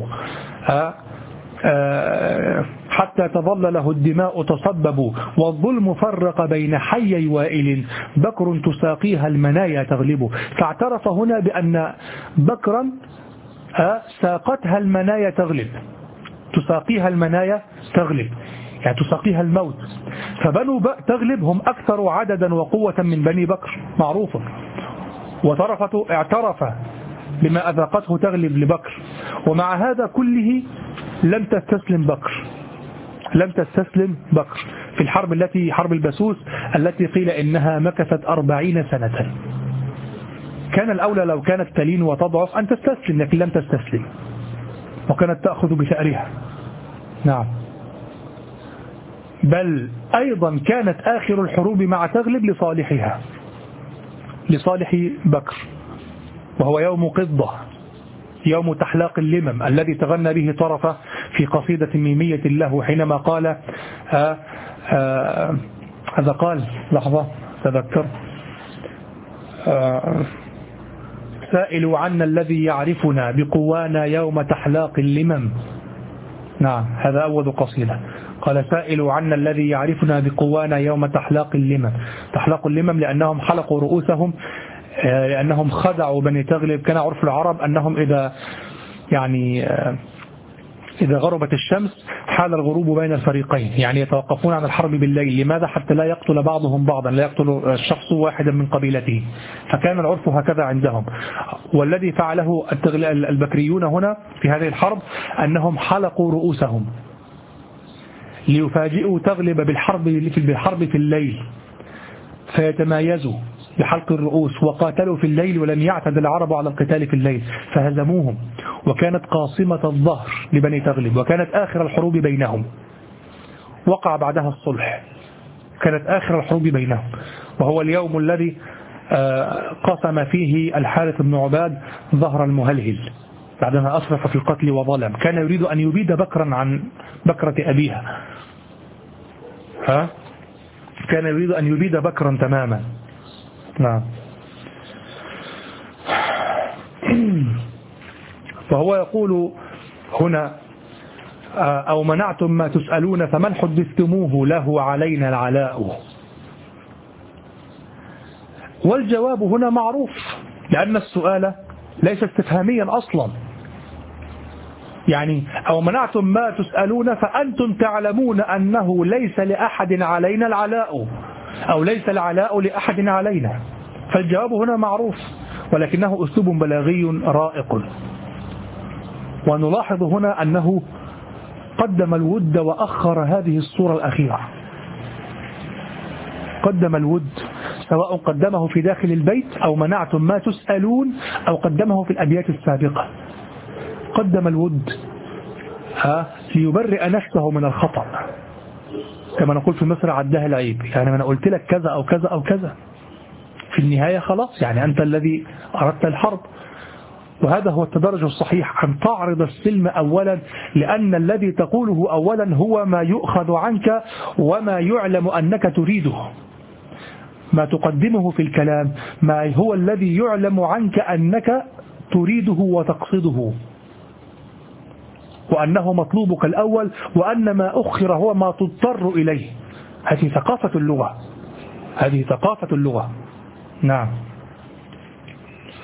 حتى تظل له الدماء تصبب، والظلم فرق بين حي وائل، بكر تساقيها المنايا تغلب. فاعترف هنا بأن بكرا ساقتها المنايا تغلب، تساقيها المنايا تغلب يعني تساقيها الموت. فبنو تغلب هم أكثر عددا وقوة من بني بكر معروف. وطرفة اعترف بما أذاقته تغلب لبكر، ومع هذا كله لم تستسلم بكر في الحرب حرب البسوس التي قيل إنها مكثت 40 سنة. كان الأولى لو كانت تلين وتضعف أن تستسلم، لكن لم تستسلم وكانت تأخذ بثأرها. نعم، بل أيضا كانت آخر الحروب مع تغلب لصالحها، لصالح بكر، وهو يوم قضة، يوم تحلاق اللمم الذي تغنى به طرفة في قصيدة ميمية له حينما قال هذا قال لحظة تذكر سائلوا عنا الذي يعرفنا بقوانا يوم تحلاق اللمم. نعم، هذا أول قصيدة. قال سائلوا عنا الذي يعرفنا بقوانا يوم تحلاق اللمم. تحلاق اللمم لأنهم حلقوا رؤوسهم، لأنهم خدعوا بني تغلب. كان عرف العرب أنهم إذا غربت الشمس حال الغروب بين الفريقين، يعني يتوقفون عن الحرب بالليل. لماذا؟ حتى لا يقتل بعضهم بعضا، لا يقتل الشخص واحدا من قبيلته. فكان العرف هكذا عندهم. والذي فعله البكريون هنا في هذه الحرب أنهم حلقوا رؤوسهم ليفاجئوا تغلب بالحرب في الليل، فيتمايزوا بحلق الرؤوس، وقاتلوا في الليل ولم يعتد العرب على القتال في الليل فهزموهم. وكانت قاصمة الظهر لبني تغلب، وكانت آخر الحروب بينهم. وقع بعدها الصلح، كانت آخر الحروب بينهم، وهو اليوم الذي قسم فيه الحارث بن عباد ظهر المهلهل بعدما أسرف في القتل وظلم. كان يريد أن يبيد بكرا عن بكرة أبيها، كان يريد أن يبيد بكرا تماما. نعم. فهو يقول هنا أو منعتم ما تسألون فمن حدثتموه له علينا العلاء. والجواب هنا معروف، لأن السؤال ليس استفهاميا أصلا. يعني أو منعتم ما تسألون فأنتم تعلمون أنه ليس لأحد علينا العلاء، أو ليس العلاء لأحد علينا. فالجواب هنا معروف، ولكنه أسلوب بلاغي رائق. ونلاحظ هنا أنه قدم الود وأخر هذه الصورة الأخيرة. قدم الود، سواء قدمه في داخل البيت أو منعتم ما تسألون، أو قدمه في الأبيات السابقة. قدم الود ليبرئ نفسه من الخطأ، كما نقول في مصر عدها العيب. يعني أنا قلت لك كذا أو كذا أو كذا، في النهاية خلاص، يعني أنت الذي أردت الحرب. وهذا هو التدرج الصحيح، أن تعرض السلم أولا، لأن الذي تقوله أولا هو ما يؤخذ عنك وما يعلم أنك تريده. ما تقدمه في الكلام ما هو الذي يعلم عنك أنك تريده وتقصده، وأنه مطلوبك الأول، وأن ما أخر هو ما تضطر إليه. هذه ثقافة اللغة، هذه ثقافة اللغة. نعم.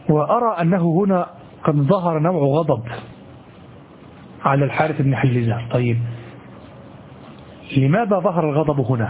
وأرى أنه هنا قد ظهر نوع غضب على الحارث بن حلزة. طيب لماذا ظهر الغضب هنا؟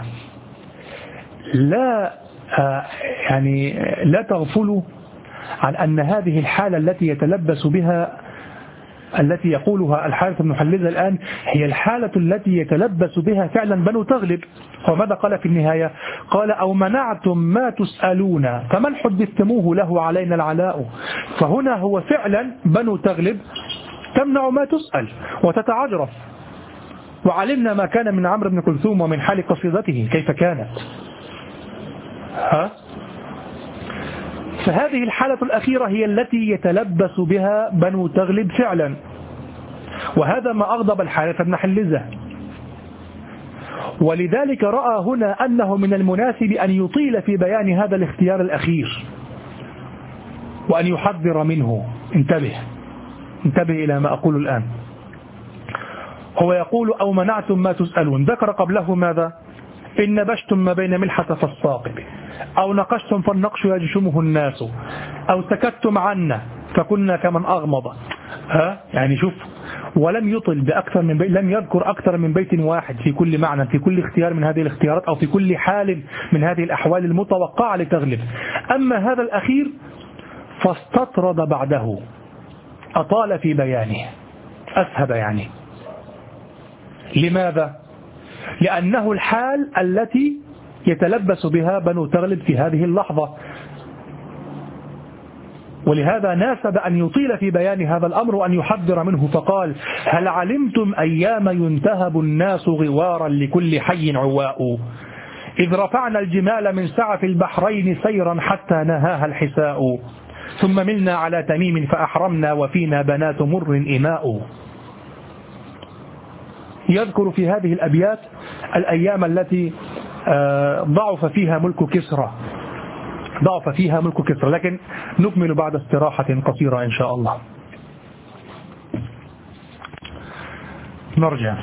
لا تغفلوا عن أن هذه الحالة التي يتلبس بها، التي يقولها الحارث بن حلزة الآن، هي الحالة التي يتلبس بها فعلا بنو تغلب. وماذا قال في النهاية؟ قال أو منعتم ما تسألون فمن حدثتموه له علينا العلاء. فهنا هو فعلا بنو تغلب تمنع ما تسأل وتتعجرف، وعلمنا ما كان من عمرو بن كلثوم ومن حال قصيدته كيف كانت. فهذه الحالة الأخيرة هي التي يتلبس بها بنو تغلب فعلا، وهذا ما أغضب الحارث بن حلزة. ولذلك رأى هنا أنه من المناسب أن يطيل في بيان هذا الاختيار الأخير وأن يحذر منه. انتبه إلى ما أقول الآن. هو يقول أو منعتم ما تسألون، ذكر قبله ماذا؟ إن نبشتم ما بين ملحة فالصاقب، أو نقشتم فالنقش يجشمه الناس، أو سكتتم عنا فكنا كمن أغمض. يعني شوف، ولم يطل بأكثر من بيت، لم يذكر أكثر من بيت واحد في كل معنى، في كل اختيار من هذه الاختيارات، أو في كل حال من هذه الأحوال المتوقعة لتغلب. أما هذا الأخير فاستطرد بعده، أطال في بيانه، أسهب يعني. لماذا؟ لأنه الحال التي يتلبس بها بنو تغلب في هذه اللحظة، ولهذا ناسب أن يطيل في بيان هذا الأمر وأن يحذر منه. فقال هل علمتم أيام ينتهب الناس غوارا لكل حي عواء، إذ رفعنا الجمال من سعف البحرين سيرا حتى نهاها الحساء، ثم ملنا على تميم فأحرمنا وفينا بنات مر إماء. يذكر في هذه الأبيات الأيام التي ضعف فيها ملك كسرى، لكن نكمل بعد استراحة قصيرة إن شاء الله. نرجع.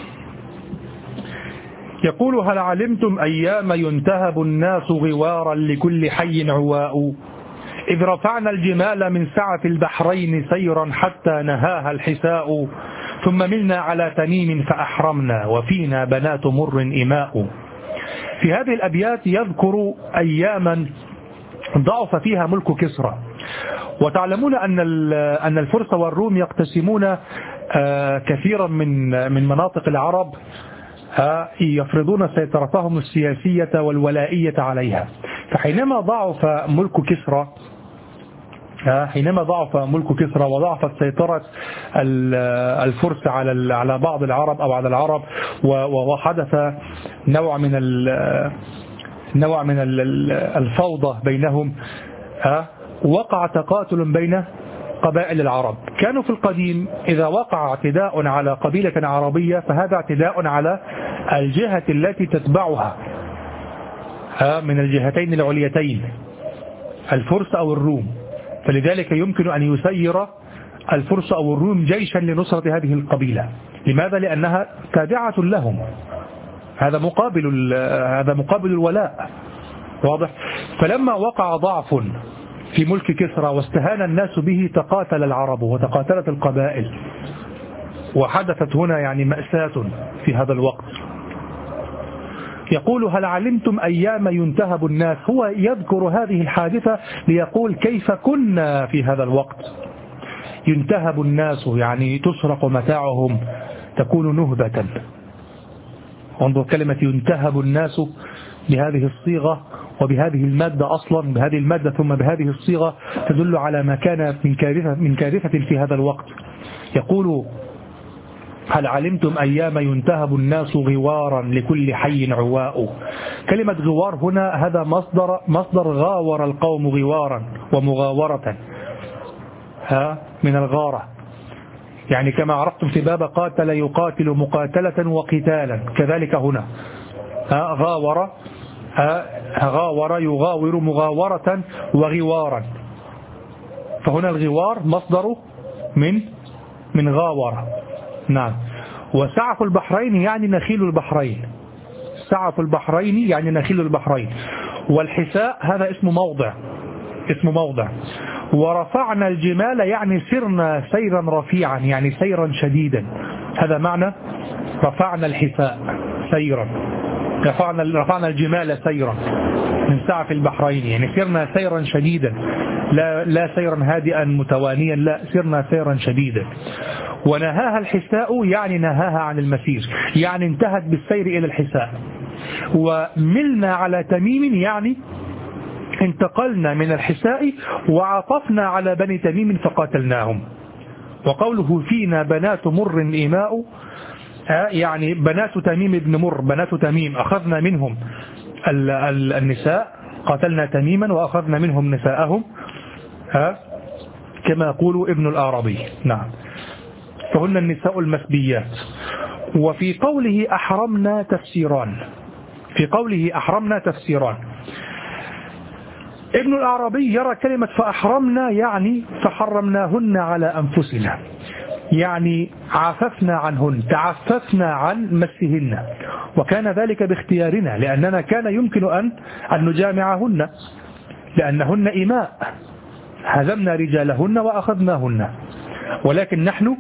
يقول هل علمتم أيام ينتهب الناس غوارا لكل حي عواء، إذ رفعنا الجمال من سعف البحرين سيرا حتى نهاها الحساء، ثم ملنا على تميم فأحرمنا وفينا بنات مر إماء. في هذه الأبيات يذكر أياما ضعف فيها ملك كسرى. وتعلمون أن الفرس والروم يقتسمون كثيرا من مناطق العرب، يفرضون سيطرتهم السياسية والولائية عليها. فحينما ضعف ملك كسرى، وضعفت سيطرة الفرس على بعض العرب أو على العرب، وحدث نوع من الفوضى بينهم، وقع تقاتل بين قبائل العرب. كانوا في القديم إذا وقع اعتداء على قبيلة عربية فهذا اعتداء على الجهة التي تتبعها من الجهتين العليتين، الفرس أو الروم. فلذلك يمكن أن يسير الفرس أو الروم جيشا لنصرة هذه القبيلة. لماذا؟ لأنها تابعة لهم، هذا مقابل الولاء، واضح؟ فلما وقع ضعف في ملك كسرى واستهان الناس به تقاتل العرب وتقاتلت القبائل، وحدثت هنا يعني مأساة في هذا الوقت. يقول هل علمتم أيام ينتهب الناس، هو يذكر هذه الحادثة ليقول كيف كنا في هذا الوقت. ينتهب الناس يعني تسرق متاعهم، تكون نهبة. وانظر كلمة ينتهب الناس بهذه الصيغة وبهذه المادة، أصلا بهذه المادة ثم بهذه الصيغة، تدل على ما كان من كارثة في هذا الوقت. يقول هل علمتم أيام ينتهب الناس غوارا لكل حي عواء. كلمة غوار هنا هذا مصدر غاور القوم غوارا ومغاورة، من الغارة، يعني كما عرفتم في باب قاتل يقاتل مقاتلة وقتالا، كذلك هنا غاور يغاور مغاورة وغوارا. فهنا الغوار مصدره من غاور. نعم. وسعف البحرين يعني نخيل البحرين، سعف البحرين يعني نخيل البحرين. والحساء هذا اسم موضع. ورفعنا الجمال يعني سرنا سيرا رفيعا، يعني سيرا شديدا. هذا معنى رفعنا الحساء سيرا، رفعنا الجمال سيرا من سعف البحرين، يعني سرنا سيرا شديدا، لا سيرا هادئا متوانيا، لا سرنا سيرا شديدا. ونهاها الحساء يعني نهاها عن المسير، يعني انتهت بالسير إلى الحساء. وملنا على تميم يعني انتقلنا من الحساء وعطفنا على بني تميم فقاتلناهم. وقوله فينا بنات مر إماء يعني بنات تميم بن مر، بنات تميم أخذنا منهم النساء، قاتلنا تميما وأخذنا منهم نساءهم، كما يقول ابن الأعرابي. نعم، فهن النساء المسبيات. وفي قوله أحرمنا تفسيران، في قوله أحرمنا تفسيران. ابن الأعرابي يرى كلمة فأحرمنا يعني فحرمناهن على أنفسنا، يعني عاففنا عنهن، تعففنا عن مسهن، وكان ذلك باختيارنا، لأننا كان يمكن أن نجامعهن لأنهن إماء، هزمنا رجالهن وأخذناهن، ولكن نحن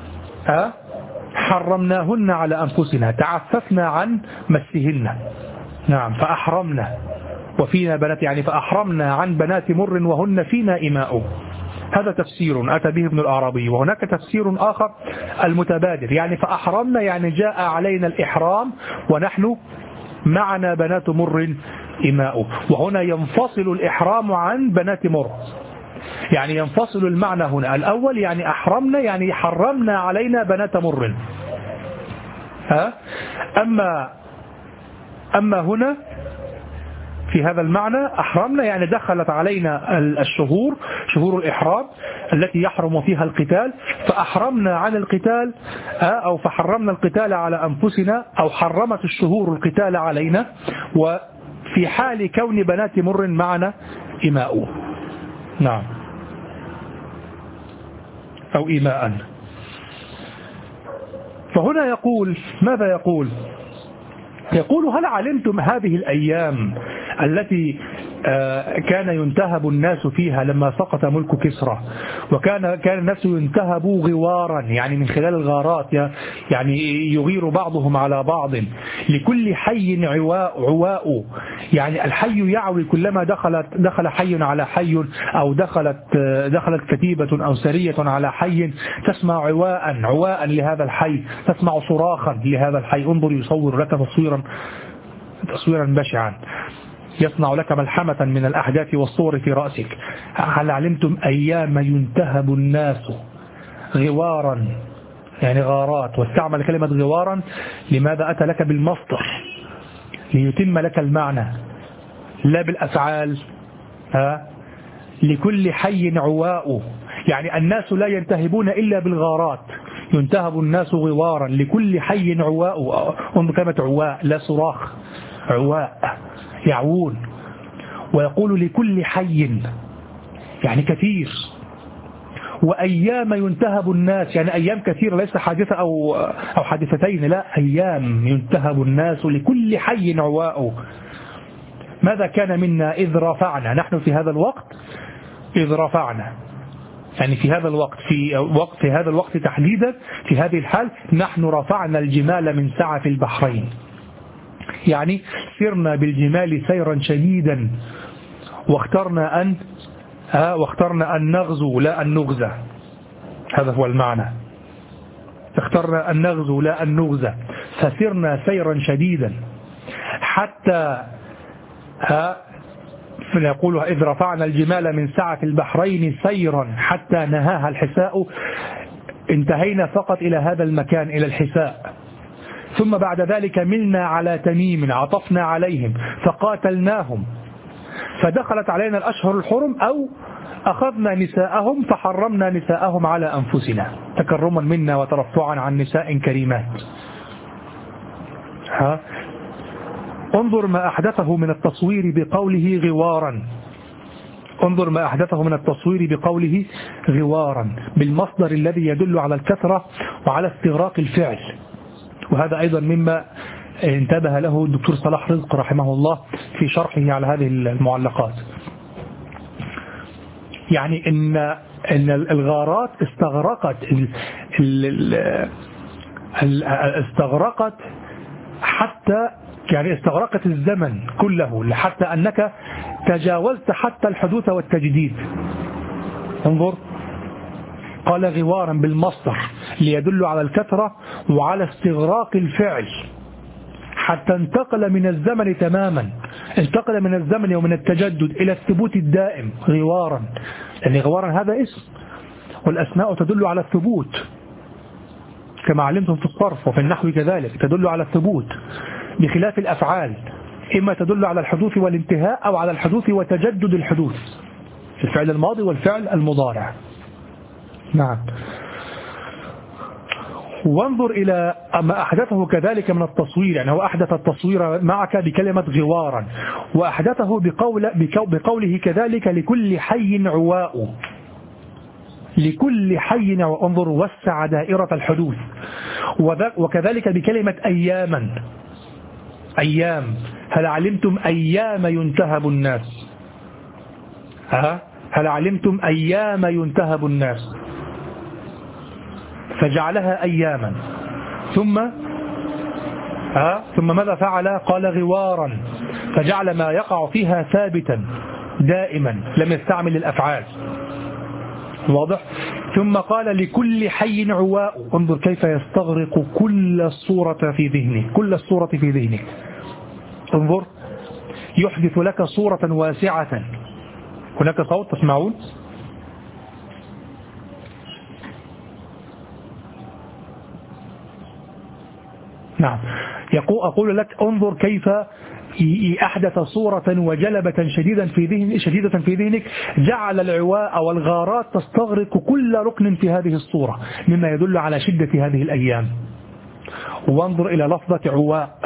حرمناهن على أنفسنا، تعففنا عن مسهن. نعم، فأحرمنا وفينا بنات، يعني فأحرمنا عن بنات مر وهن فينا إماء. هذا تفسير أتى به ابن الأعرابي. وهناك تفسير آخر المتبادر، يعني فأحرمنا يعني جاء علينا الإحرام ونحن معنا بنات مر إماء. وهنا ينفصل الإحرام عن بنات مر، يعني ينفصل المعنى هنا. الأول يعني أحرمنا يعني حرمنا علينا بنات مر، أما هنا في هذا المعنى أحرمنا يعني دخلت علينا الشهور، شهور الإحرام التي يحرم فيها القتال، فأحرمنا عن القتال أو فحرمنا القتال على أنفسنا، أو حرمت الشهور القتال علينا، وفي حال كون بنات مر معنا إماء. نعم، أو إماء. فهنا يقول ماذا يقول؟ يقول هل علمتم هذه الأيام التي كان ينتهب الناس فيها لما سقط ملك كسرى، كان الناس ينتهبوا غوارا، يعني من خلال الغارات، يعني يغير بعضهم على بعض. لكل حي عواء، يعني الحي يعوي كلما دخل حي على حي، أو دخلت كتيبة أو سرية على حي، تسمع عواء لهذا الحي، تسمع صراخا لهذا الحي. انظر يصور لك تصويرا بشعا، يصنع لك ملحمة من الأحداث والصور في رأسك. هل علمتم أيام ينتهب الناس غوارا، يعني غارات، واستعمل كلمة غوارا لماذا؟ أتى لك بالمصدر ليتم لك المعنى لا بالأفعال. لكل حي عواء، يعني الناس لا ينتهبون إلا بالغارات، ينتهب الناس غوارا. لكل حي عواء، انظر كلمة عواء لا صراخ، عواء يعوون. ويقول لكل حي يعني كثير. وأيام ينتهب الناس، يعني أيام كثيرة، ليس حادثة أو حادثتين، لا، أيام ينتهب الناس. لكل حي عواء. ماذا كان منا إذ رفعنا، نحن في هذا الوقت إذ رفعنا، يعني في هذا الوقت تحديدا، في هذه الحال نحن رفعنا الجمال من سعف البحرين، يعني سرنا بالجمال سيرا شديدا، واخترنا أن نغزو لا أن نغزى. هذا هو المعنى، اخترنا أن نغزو لا أن نغزى، فسرنا سيرا شديدا حتى فنقول إذ رفعنا الجمال من سعة البحرين سيرا حتى نهاها الحساء. انتهينا فقط إلى هذا المكان، إلى الحساء. ثم بعد ذلك ملنا على تميم، عطفنا عليهم فقاتلناهم، فدخلت علينا الأشهر الحرم، أو أخذنا نساءهم فحرمنا نساءهم على أنفسنا تكرما منا وترفعا عن نساء كريمات. انظر ما أحدثه من التصوير بقوله غوارا، انظر ما أحدثه من التصوير بقوله غوارا بالمصدر الذي يدل على الكثرة وعلى استغراق الفعل. وهذا أيضا مما انتبه له الدكتور صلاح رزق رحمه الله في شرحه على هذه المعلقات. يعني إن الغارات استغرقت حتى يعني استغرقت الزمن كله، حتى أنك تجاوزت حتى الحدوث والتجديد. انظر، قال غوارا بالمصدر ليدل على الكثرة وعلى استغراق الفعل، حتى انتقل من الزمن تماما، انتقل من الزمن ومن التجدد إلى الثبوت الدائم غوارا. لأن غوارا هذا اسم، والأسماء تدل على الثبوت كما علمتم في الصرف وفي النحو كذلك، تدل على الثبوت، بخلاف الأفعال إما تدل على الحدوث والانتهاء أو على الحدوث وتجدد الحدوث، الفعل الماضي والفعل المضارع. نعم. وانظر إلى ما أحدثه كذلك من التصوير، يعني هو أحدث التصوير معك بكلمة غوارا، وأحدثه بقوله كذلك لكل حي عواء، لكل حي. انظر، وسع دائرة الحدوث. وكذلك بكلمة أياما، أيام، هل علمتم أيام ينتهب الناس؟ هل علمتم أيام ينتهب الناس؟ فجعلها أياما. ثم ماذا فعل؟ قال غوارا، فجعل ما يقع فيها ثابتا دائما، لم يستعمل الأفعال. واضح؟ ثم قال لكل حي عواء. انظر كيف يستغرق كل الصورة في ذهنه، كل الصورة في ذهنه. انظر، يحدث لك صورة واسعة. هناك صوت تسمعون؟ نعم. أقول لك انظر كيف أحدث صورة وجلبة شديدة في ذهنك، جعل العواء والغارات تستغرق كل ركن في هذه الصورة، مما يدل على شدة هذه الأيام. وانظر إلى لفظة عواء.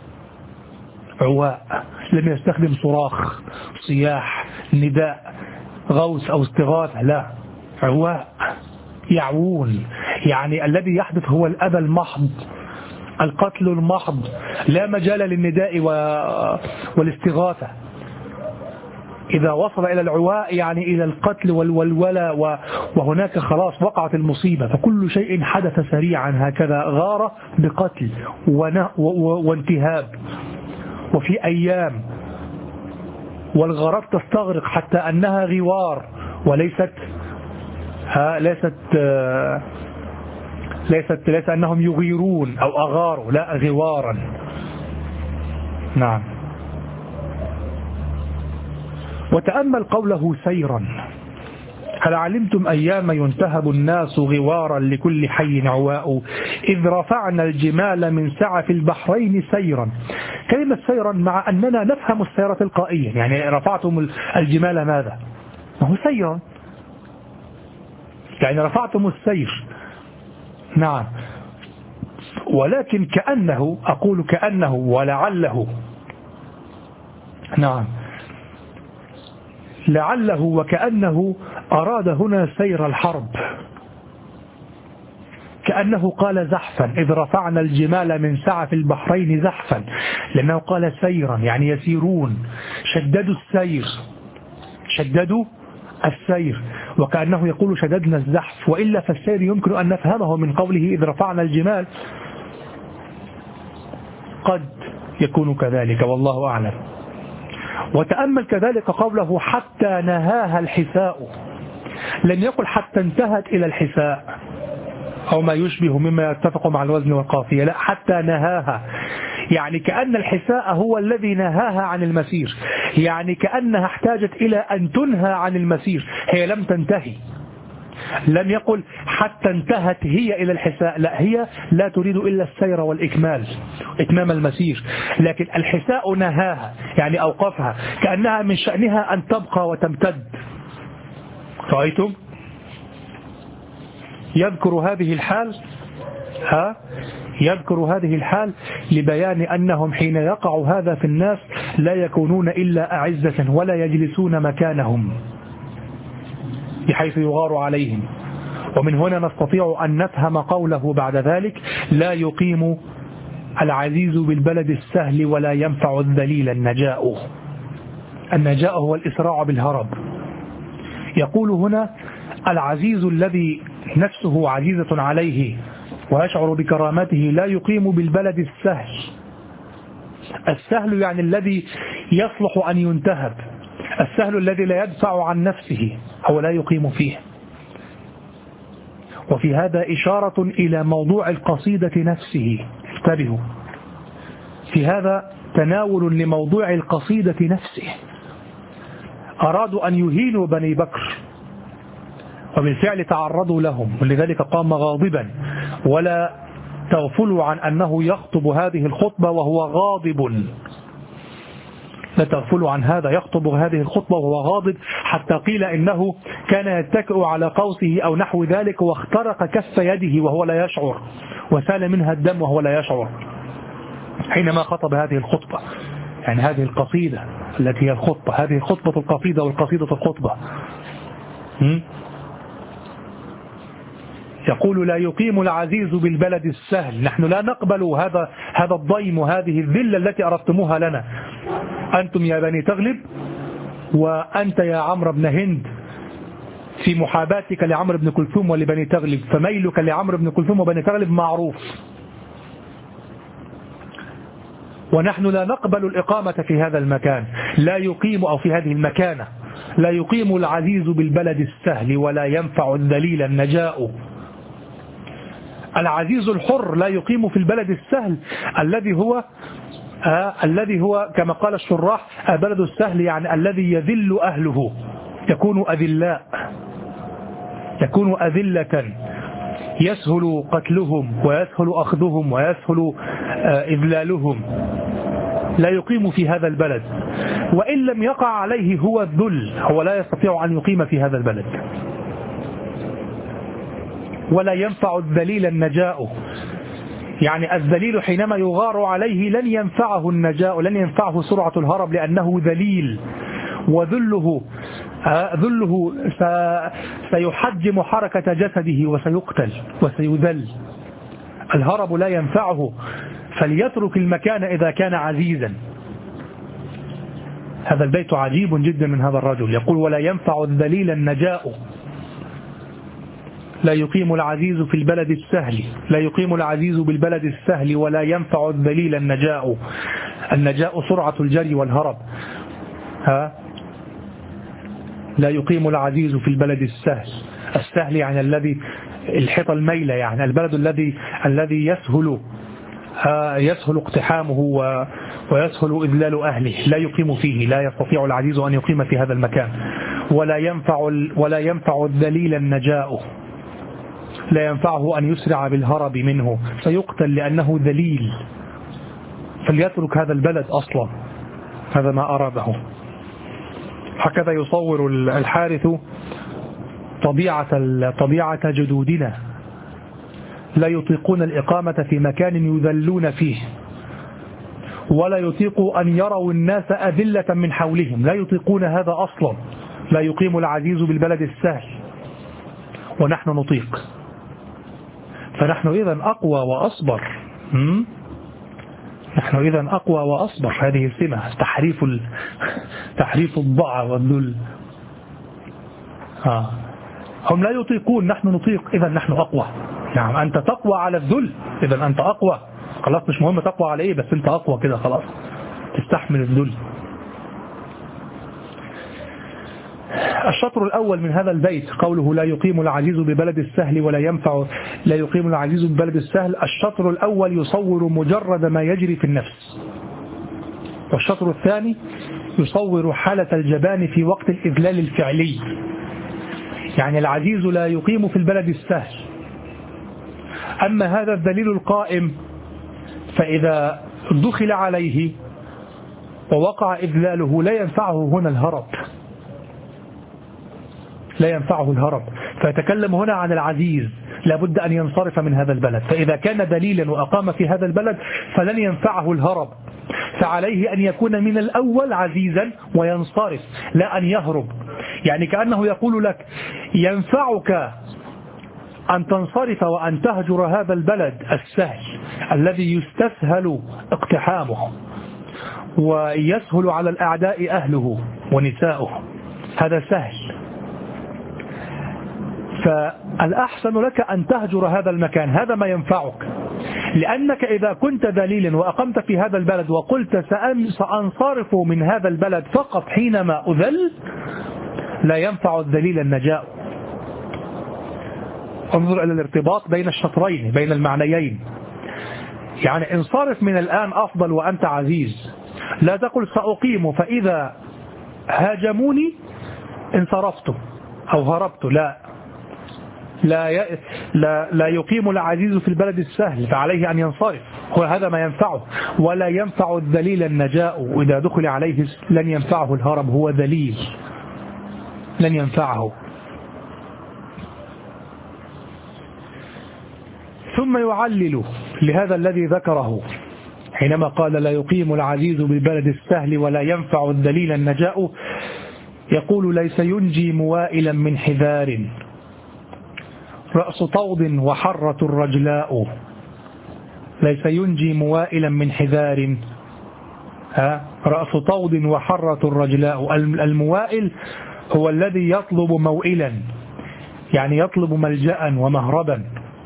عواء لم يستخدم صراخ، صياح، نداء، غوث أو استغاثة، لا، عواء، يعوون، يعني الذي يحدث هو الأذى المحض، القتل المحض، لا مجال للنداء والاستغاثة. إذا وصل إلى العواء يعني إلى القتل والولى، وهناك خلاص وقعت المصيبة، فكل شيء حدث سريعا هكذا، غارة بقتل وانتهاب. وفي أيام، والغارات تستغرق حتى أنها غوار، وليست ليس أنهم يغيرون أو أغاروا، لا، غوارا. نعم. وتأمل قوله سيرا، هل علمتم أيام ينتهب الناس غوارا لكل حي عواء، إذ رفعنا الجمال من سعف البحرين سيرا. كلمة سيرا مع أننا نفهم السيرة تلقائيا، يعني رفعتم الجمال ماذا؟ ما هو سيرا، يعني رفعتم السير. نعم. ولكن كأنه، أقول كأنه ولعله، نعم، لعله وكأنه أراد هنا سير الحرب، كأنه قال زحفا، إذ رفعنا الجمال من سعف البحرين زحفا، لأنه قال سيرا يعني يسيرون، شددوا السير، شددوا السير، وكأنه يقول شددنا الزحف. وإلا فالسير يمكن أن نفهمه من قوله إذ رفعنا الجمال، قد يكون كذلك والله أعلم. وتأمل كذلك قوله حتى نهاها الحساء، لم يقل حتى انتهت إلى الحساء أو ما يشبه مما يتفق مع الوزن والقافية، لا، حتى نهاها، يعني كأن الحساء هو الذي نهاها عن المسير، يعني كأنها احتاجت إلى أن تنهى عن المسير، هي لم تنتهي. لم يقل حتى انتهت هي إلى الحساء، لا، هي لا تريد إلا السير والإكمال، إتمام المسير، لكن الحساء نهاها يعني أوقفها، كأنها من شأنها أن تبقى وتمتد. رأيتم؟ يذكر هذه الحال، يذكر هذه الحال لبيان أنهم حين يقع هذا في الناس لا يكونون إلا أعزة ولا يجلسون مكانهم بحيث يغار عليهم. ومن هنا نستطيع أن نفهم قوله بعد ذلك لا يقيم العزيز بالبلد السهل ولا ينفع الذليل النجاء. النجاء هو الإسراع بالهرب، يقول هنا العزيز الذي نفسه عزيزة عليه ويشعر بكرامته لا يقيم بالبلد السهل. السهل يعني الذي يصلح أن ينتهب، السهل الذي لا يدفع عن نفسه أو لا يقيم فيه. وفي هذا إشارة إلى موضوع القصيدة نفسه. انتبهوا، في هذا تناول لموضوع القصيدة نفسه. أرادوا أن يهينوا بني بكر وبالفعل تعرضوا لهم، ولذلك قام غاضبا. ولا تغفلوا عن أنه يخطب هذه الخطبة وهو غاضب، لا تغفلوا عن هذا، يخطب هذه الخطبة وهو غاضب، حتى قيل إنه كان يتكئ على قوسه أو نحو ذلك واخترق كف يده وهو لا يشعر، وسال منها الدم وهو لا يشعر حينما خطب هذه الخطبة. يعني هذه القصيدة التي هي الخطبة، هذه خطبة القصيدة والقصيدة الخطبة. يقول لا يقيم العزيز بالبلد السهل. نحن لا نقبل هذا الضيم وهذه الذلة التي أردتموها لنا أنتم يا بني تغلب، وأنت يا عمرو بن هند في محاباتك لعمرو بن كلثوم ولبني تغلب، فميلك لعمرو بن كلثوم وبني تغلب معروف، ونحن لا نقبل الإقامة في هذا المكان. لا يقيم، أو في هذه المكانة، لا يقيم العزيز بالبلد السهل ولا ينفع الذليل النجاء. العزيز الحر لا يقيم في البلد السهل الذي هو كما قال الشراح البلد السهل يعني الذي يذل أهله، يكون أذلاء، يكون أذلة، يسهل قتلهم ويسهل أخذهم ويسهل إذلالهم. لا يقيم في هذا البلد، وإن لم يقع عليه هو الذل، هو لا يستطيع أن يقيم في هذا البلد. ولا ينفع الذليل النجاء، يعني الذليل حينما يغار عليه لن ينفعه النجاء، لن ينفعه سرعة الهرب، لأنه ذليل، وذله سيحجم حركة جسده وسيقتل وسيذل. الهرب لا ينفعه، فليترك المكان إذا كان عزيزا. هذا البيت عجيب جدا من هذا الرجل، يقول ولا ينفع الذليل النجاء. لا يقيم العزيز في البلد السهل، لا يقيم العزيز بالبلد السهل ولا ينفع الذليل النجاء. النجاء سرعة الجري والهرب. لا يقيم العزيز في البلد السهل. السهل يعني الذي الحيطة الميلة، يعني البلد الذي يسهل اقتحامه ويسهل إذلال أهله. لا يقيم فيه، لا يستطيع العزيز أن يقيم في هذا المكان. ولا ينفع الذليل النجاء، لا ينفعه أن يسرع بالهرب منه، سيقتل لأنه ذليل، فليترك هذا البلد أصلا. هذا ما أراده. هكذا يصور الحارث طبيعة جدودنا، لا يطيقون الإقامة في مكان يذلون فيه، ولا يطيقوا أن يروا الناس أذلة من حولهم، لا يطيقون هذا أصلا. لا يقيم العزيز بالبلد السهل ونحن نطيق، فنحن إذن أقوى وأصبر. نحن إذن أقوى وأصبر. هذه السمة، تحريف الضع والذل. هم لا يطيقون، نحن نطيق، إذن نحن أقوى. نعم، أنت تقوى على الذل، إذن أنت أقوى. خلاص، مش مهم تقوى على إيه، بس أنت أقوى كده خلاص، تستحمل الذل. الشطر الأول من هذا البيت قوله لا يقيم العزيز ببلد السهل ولا ينفع، لا يقيم العزيز ببلد السهل. الشطر الأول يصور مجرد ما يجري في النفس، والشطر الثاني يصور حالة الجبان في وقت الإذلال الفعلي. يعني العزيز لا يقيم في البلد السهل، أما هذا الذليل القائم فإذا دخل عليه ووقع إذلاله لا ينفعه هنا الهرب، لا ينفعه الهرب. فيتكلم هنا عن العزيز، لابد أن ينصرف من هذا البلد. فإذا كان دليلا وأقام في هذا البلد فلن ينفعه الهرب، فعليه أن يكون من الأول عزيزا وينصرف، لا أن يهرب. يعني كأنه يقول لك ينفعك أن تنصرف وأن تهجر هذا البلد السهل الذي يستسهل اقتحامه ويسهل على الأعداء أهله ونساؤه. هذا سهل، فالأحسن لك أن تهجر هذا المكان، هذا ما ينفعك، لأنك إذا كنت ذليلا وأقمت في هذا البلد وقلت سأنصرف من هذا البلد فقط حينما أذل، لا ينفع الذليل النجاء. انظر إلى الارتباط بين الشطرين، بين المعنيين. يعني انصرف من الآن أفضل وأنت عزيز، لا تقل سأقيم فإذا هاجموني انصرفت أو هربت. لا يقيم العزيز في البلد السهل، فعليه أن ينصرف، وهذا ما ينفعه. ولا ينفع الذليل النجاء، إذا دخل عليه لن ينفعه الهرب، هو ذليل لن ينفعه. ثم يعلل لهذا الذي ذكره حينما قال لا يقيم العزيز بالبلد السهل ولا ينفع الذليل النجاء، يقول ليس ينجي موائلا من حذار رأس طود وحرة الرجلاء. ليس ينجي موائلا من حذار رأس طود وحرة الرجلاء. الموائل هو الذي يطلب موئلا، يعني يطلب ملجأ ومهربا.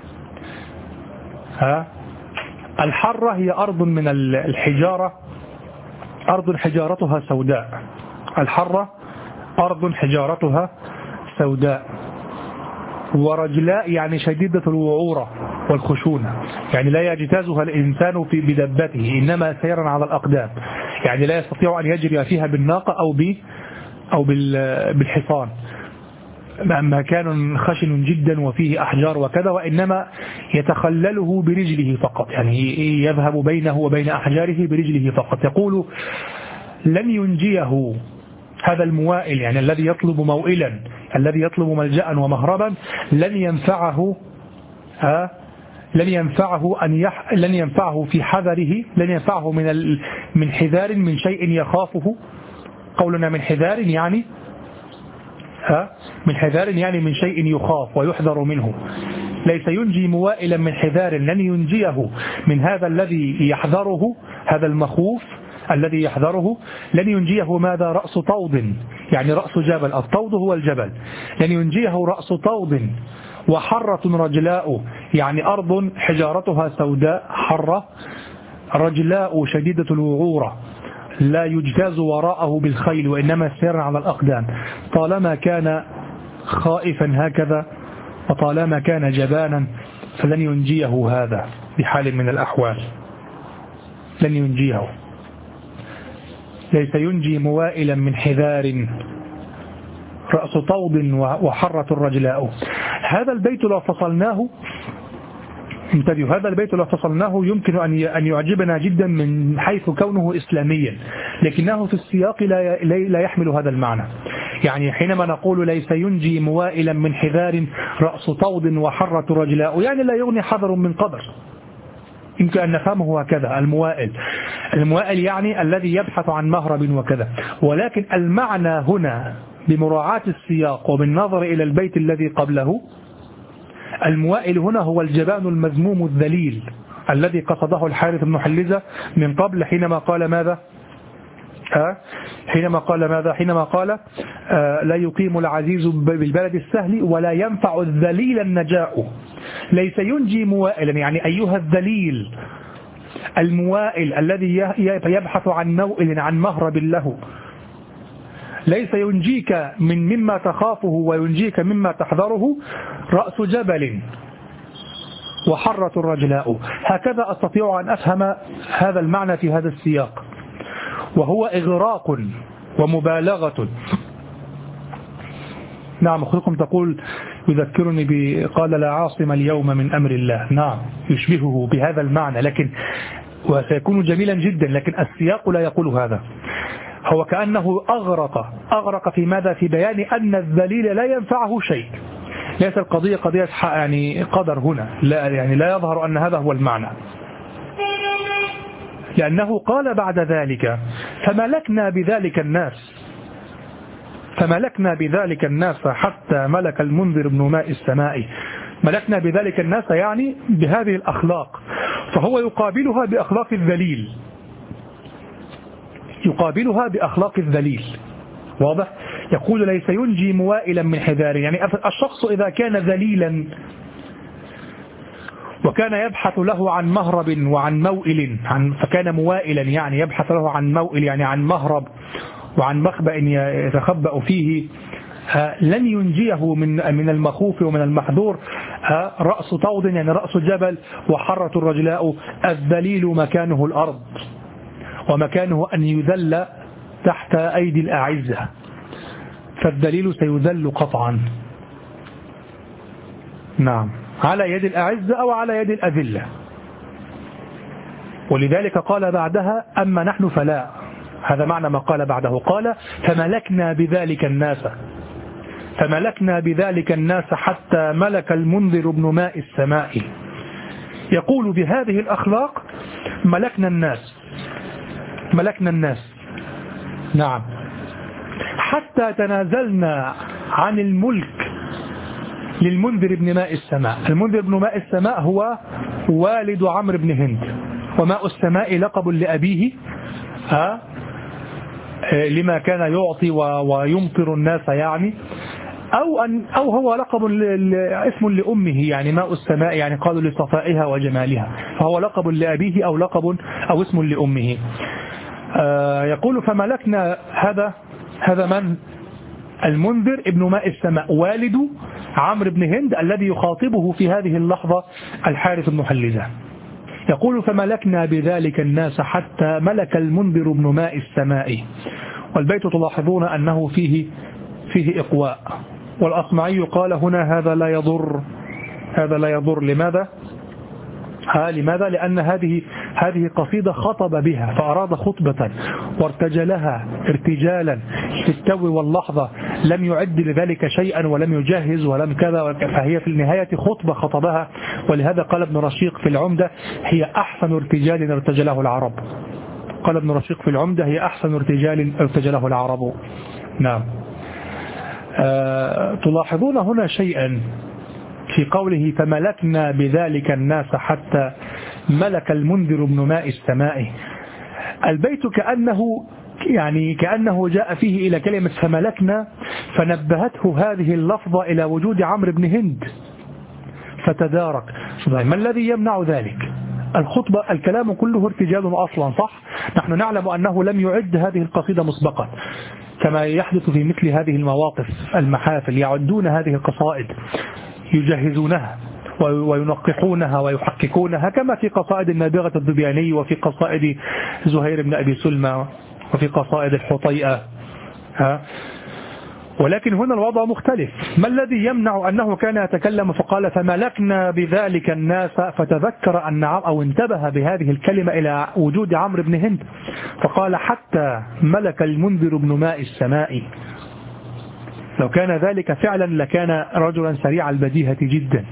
الحرة هي أرض من الحجارة، أرض حجارتها سوداء. الحرة أرض حجارتها سوداء. ورجلاء يعني شديدة الوعورة والخشونة، يعني لا يجتازها الإنسان بدبته، إنما سيرا على الأقدام، يعني لا يستطيع أن يجري فيها بالناقة أو بالحصان، مكان خشن جدا وفيه أحجار وكذا، وإنما يتخلله برجله فقط، يعني يذهب بينه وبين أحجاره برجله فقط. يقول لن ينجيه هذا الموائل، يعني الذي يطلب موئلا، الذي يطلب ملجأ ومهربا، لن ينفعه في حذره، لن ينفعه من حذار، من شيء يخافه. قولنا من حذار يعني من حذار يعني من شيء يخاف ويحذر منه. ليس ينجي موائلا من حذار، لن ينجيه من هذا الذي يحذره، هذا المخوف الذي يحذره. لن ينجيه ماذا؟ رأس طود، يعني رأس جبل، الطود هو الجبل. لن ينجيه رأس طود وحرة رجلاء، يعني أرض حجارتها سوداء حرة، رجلاء شديدة الوعورة، لا يجتاز وراءه بالخيل وإنما سير على الأقدام. طالما كان خائفا هكذا وطالما كان جبانا فلن ينجيه هذا بحال من الأحوال، لن ينجيه. ليس ينجي موائلا من حذار رأس طود وحرة الرجلاء. هذا البيت لو فصلناه، انتبهوا، هذا البيت لو فصلناه يمكن أن يعجبنا جدا من حيث كونه إسلاميا، لكنه في السياق لا يحمل هذا المعنى. يعني حينما نقول ليس ينجي موائلا من حذار رأس طود وحرة رجلاء، يعني لا يغني حذر من قدر. يمكن أن نفهمه هكذا. الموائل يعني الذي يبحث عن مهرب وكذا، ولكن المعنى هنا بمراعاة السياق وبالنظر إلى البيت الذي قبله، الموائل هنا هو الجبان المذموم الذليل الذي قصده الحارث بن حلزة من قبل، حينما قال ماذا؟ حينما قال لا يقيم العزيز بالبلد السهل ولا ينفع الذليل النجاء. ليس ينجي موائلا، يعني أيها الذليل الموائل الذي يبحث عن موئل، عن مهرب له، ليس ينجيك مما تخافه وينجيك مما تحذره رأس جبل وحرة الرجلاء. هكذا أستطيع أن أفهم هذا المعنى في هذا السياق، وهو إغراق ومبالغة. نعم، أخوكم تقول يذكرني قال لا عاصم اليوم من أمر الله. نعم، يشبهه بهذا المعنى، لكن وسيكون جميلا جدا، لكن السياق لا يقول هذا. هو كأنه أغرق في ماذا؟ في بيان أن الذليل لا ينفعه شيء. ليس القضية قضية يعني قدر هنا، لا، يعني لا يظهر أن هذا هو المعنى، لأنه قال بعد ذلك فملكنا بذلك الناس حتى ملك المنذر بن ماء السماء. ملكنا بذلك الناس يعني بهذه الأخلاق، فهو يقابلها بأخلاق الذليل، واضح؟ يقول ليس ينجي موائلا من حذار، يعني الشخص إذا كان ذليلا وكان يبحث له عن مهرب وعن موئل، فكان موائلا يعني يبحث له عن موئل يعني عن مهرب وعن مخبأ يتخبأ فيه، لن ينجيه من المخوف ومن المحذور. رأس طود يعني رأس جبل، وحرة الرجلاء، الذليل مكانه الأرض ومكانه أن يذل تحت أيدي الأعزة، فالذليل سيذل قطعا، نعم، على يد الأعزة أو على يد الأذلة. ولذلك قال بعدها أما نحن فلا، هذا معنى ما قال بعده، قال فملكنا بذلك الناس حتى ملك المنذر ابن ماء السماء. يقول بهذه الأخلاق ملكنا الناس، نعم، حتى تنازلنا عن الملك للمنذر ابن ماء السماء. المنذر ابن ماء السماء هو والد عمرو بن هند، وماء السماء لقب لأبيه لما كان يعطي ويمطر الناس يعني، أو هو لقب اسم لأمه، يعني ماء السماء يعني قالوا لصفائها وجمالها، فهو لقب لأبيه أو اسم لأمه. يقول فملكنا هذا من؟ المنذر ابن ماء السماء والد عمرو بن هند الذي يخاطبه في هذه اللحظة الحارث بن حلزة. يقول فملكنا بذلك الناس حتى ملك المنذر ابن ماء السماء. والبيت تلاحظون أنه فيه إقواء، والأصمعي قال هنا هذا لا يضر. لماذا؟ لأن هذه قصيدة خطب بها، فأراد خطبة وارتجلها ارتجالا في التو واللحظة، لم يعد لذلك شيئا ولم يجهز ولم كذا، فهي في النهاية خطبة خطبها. ولهذا قال ابن رشيق في العمدة هي أحسن ارتجال ارتجله العرب. قال ابن رشيق في العمدة هي أحسن ارتجال ارتجله العرب. نعم. تلاحظون هنا شيئا في قوله فملكنا بذلك الناس حتى ملك المنذر ابن ماء السماء. البيت كأنه جاء فيه إلى كلمة فملكنا، فنبهته هذه اللفظة إلى وجود عمرو بن هند فتدارك. ما الذي يمنع ذلك؟ الكلام كله ارتجال أصلا، صح؟ نحن نعلم أنه لم يعد هذه القصيدة مسبقا، كما يحدث في مثل هذه المواقف المحافل، يعدون هذه القصائد يجهزونها وينقحونها ويحققونها، كما في قصائد النابغة الذبياني وفي قصائد زهير بن أبي سلمى وفي قصائد الحطيئة. ولكن هنا الوضع مختلف. ما الذي يمنع أنه كان يتكلم فقال فملكنا بذلك الناس، فتذكر أو انتبه بهذه الكلمة إلى وجود عمرو بن هند، فقال حتى ملك المنذر ابن ماء السماء. لو كان ذلك فعلا لكان رجلا سريع البديهة جدا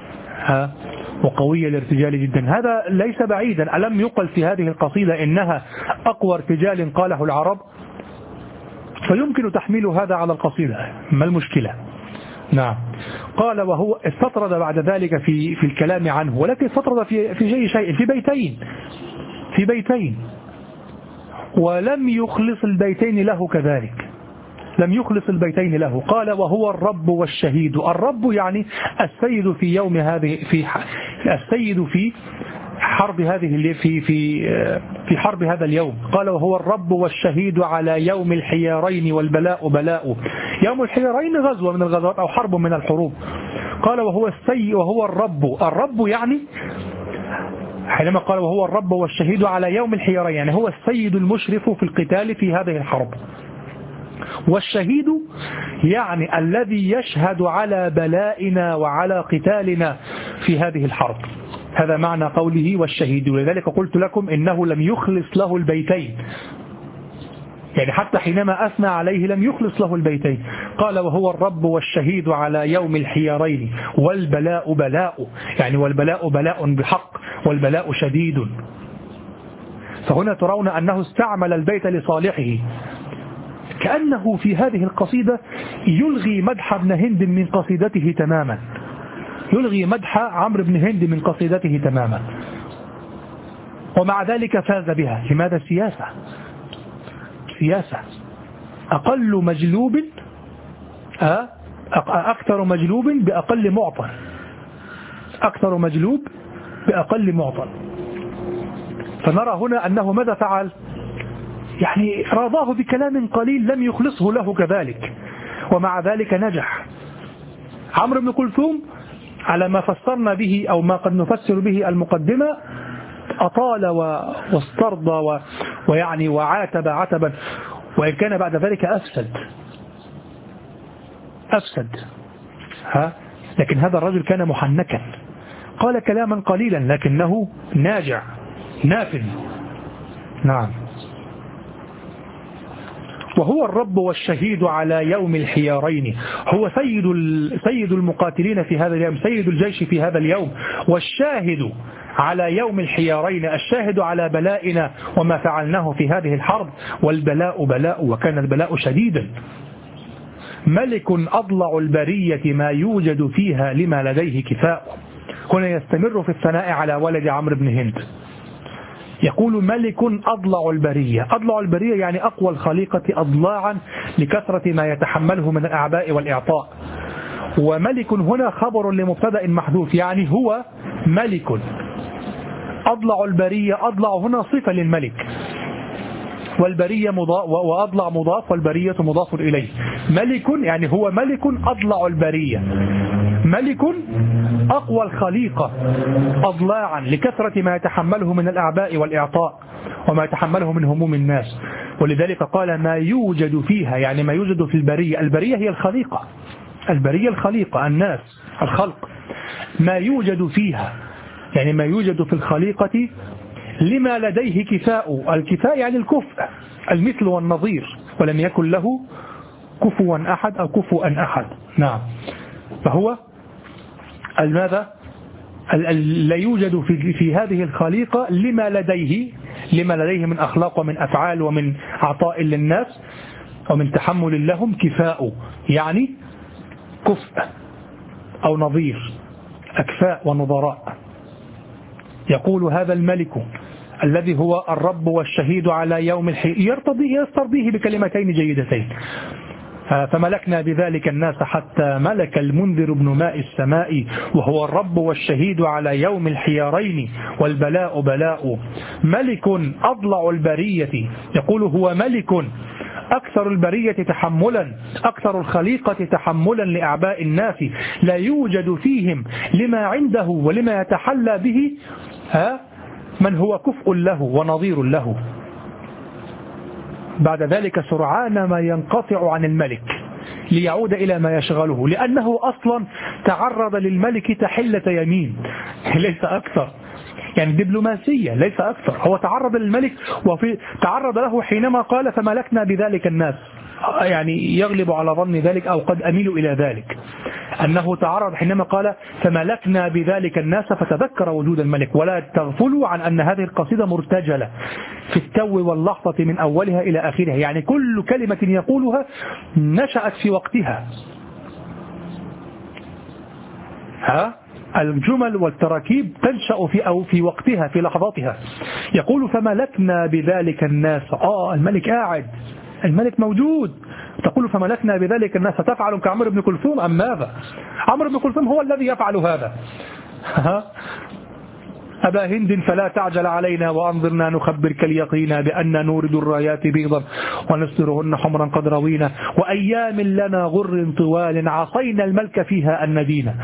وقوي الارتجال جدا. هذا ليس بعيدا. ألم يقل في هذه القصيدة إنها أقوى ارتجال قاله العرب؟ فيمكن تحميل هذا على القصيدة، ما المشكلة؟ نعم. قال وهو استطرد بعد ذلك في الكلام عنه، ولكن استطرد في شيء في بيتين ولم يخلص البيتين له كذلك، لم يخلص البيتين له. قال وهو الرب والشهيد. الرب يعني السيد في يوم هذه، السيد في حرب هذه في حرب هذا اليوم. قال وهو الرب والشهيد على يوم الحيارين والبلاء بلاء. يوم الحيارين غزوة من الغزوات أو حرب من الحروب. قال وهو الرب يعني حينما قال وهو الرب والشهيد على يوم الحيارين، يعني هو السيد المشرف في القتال في هذه الحرب. والشهيد يعني الذي يشهد على بلائنا وعلى قتالنا في هذه الحرب. هذا معنى قوله والشهيد. ولذلك قلت لكم إنه لم يخلص له البيتين، يعني حتى حينما أثنى عليه لم يخلص له البيتين. قال وهو الرب والشهيد على يوم الحيارين والبلاء بلاء، يعني والبلاء بلاء بحق والبلاء شديد. فهنا ترون أنه استعمل البيت لصالحه، كأنه في هذه القصيدة يلغي مدح ابن هند من قصيدته تماما، يلغي مدح عمرو بن هند من قصيدته تماما، ومع ذلك فاز بها. لماذا؟ سياسة. أقل مجلوب أكثر مجلوب بأقل معطى، أكثر مجلوب بأقل معطى. فنرى هنا أنه ماذا فعل؟ يعني راضاه بكلام قليل لم يخلصه له كذلك، ومع ذلك نجح. عمرو بن كلثوم على ما فسرنا به أو ما قد نفسر به المقدمة أطال واسترضى ويعني وعاتب عتبا، وإن كان بعد ذلك أفسد. لكن هذا الرجل كان محنكا، قال كلاما قليلا لكنه ناجع نافذ. نعم. وهو الرب والشهيد على يوم الحيارين، هو سيد المقاتلين في هذا اليوم، سيد الجيش في هذا اليوم، والشاهد على يوم الحيارين، الشاهد على بلائنا وما فعلناه في هذه الحرب، والبلاء بلاء وكان البلاء شديدا. ملك أضلع البرية ما يوجد فيها لما لديه كفاء. هنا يستمر في الثناء على ولد عمرو بن هند، يقول ملك أضلع البرية. أضلع البرية يعني أقوى الخليقة أضلاعا لكثرة ما يتحمله من الأعباء والإعطاء. وملك هنا خبر لمبتدأ محذوف، يعني هو ملك أضلع البرية. أضلع هنا صفة للملك، والبرية مضاف، وأضلع مضاف، والبرية مضاف إليه. ملك يعني هو ملك أضلع البرية، ملك أقوى الخليقة أضلاعا لكثرة ما يتحمله من الأعباء والإعطاء وما يتحمله من هموم الناس. ولذلك قال ما يوجد فيها، يعني ما يوجد في البرية. البرية هي الخليقة، البرية الخليقة، الناس، الخلق. ما يوجد فيها يعني ما يوجد في الخليقة لما لديه كفاء. الكفاء يعني الكفء، المثل والنظير، ولم يكن له كفوا أحد أو كفوا أحد. نعم. فهو ماذا؟ لا يوجد في هذه الخليقة لما لديه من أخلاق ومن أفعال ومن عطاء للناس ومن تحمل لهم كفاء، يعني كفء أو نظير، أكفاء ونظراء. يقول هذا الملك الذي هو الرب والشهيد على يوم يسترضيه بكلمتين جيدتين. فملكنا بذلك الناس حتى ملك المنذر بن ماء السماء، وهو الرب والشهيد على يوم الحيارين، والبلاء بلاء. ملك أضلع البرية، يقول هو ملك أكثر البرية تحملا، أكثر الخليقة تحملا لأعباء الناس، لا يوجد فيهم لما عنده ولما يتحلى به من هو كفء له ونظير له. بعد ذلك سرعان ما ينقطع عن الملك ليعود إلى ما يشغله، لأنه أصلا تعرض للملك تحلة يمين ليس أكثر، يعني دبلوماسية ليس أكثر. هو تعرض للملك تعرض له حينما قال فملكنا بذلك الناس، يعني يغلب على ظن ذلك أو قد أميل إلى ذلك أنه تعرض حينما قال فملكنا بذلك الناس، فتذكر وجود الملك. ولا تغفلوا عن أن هذه القصيدة مرتجلة في التو واللحظة من أولها إلى آخرها، يعني كل كلمة يقولها نشأت في وقتها. الجمل والتراكيب تنشأ في وقتها في لحظاتها. يقول فملكنا بذلك الناس، الملك قاعد، الملك موجود. تقول فملكنا بذلك الناس، تفعل كعمرو بن كلثوم أم ماذا؟ عمرو بن كلثوم هو الذي يفعل هذا. أبا هند فلا تعجل علينا وأنظرنا نخبرك اليقين بأن نورد الرايات بيضا ونسرهن حمرا قد روينا، وأيام لنا غر طوال عصينا الملك فيها الندينا.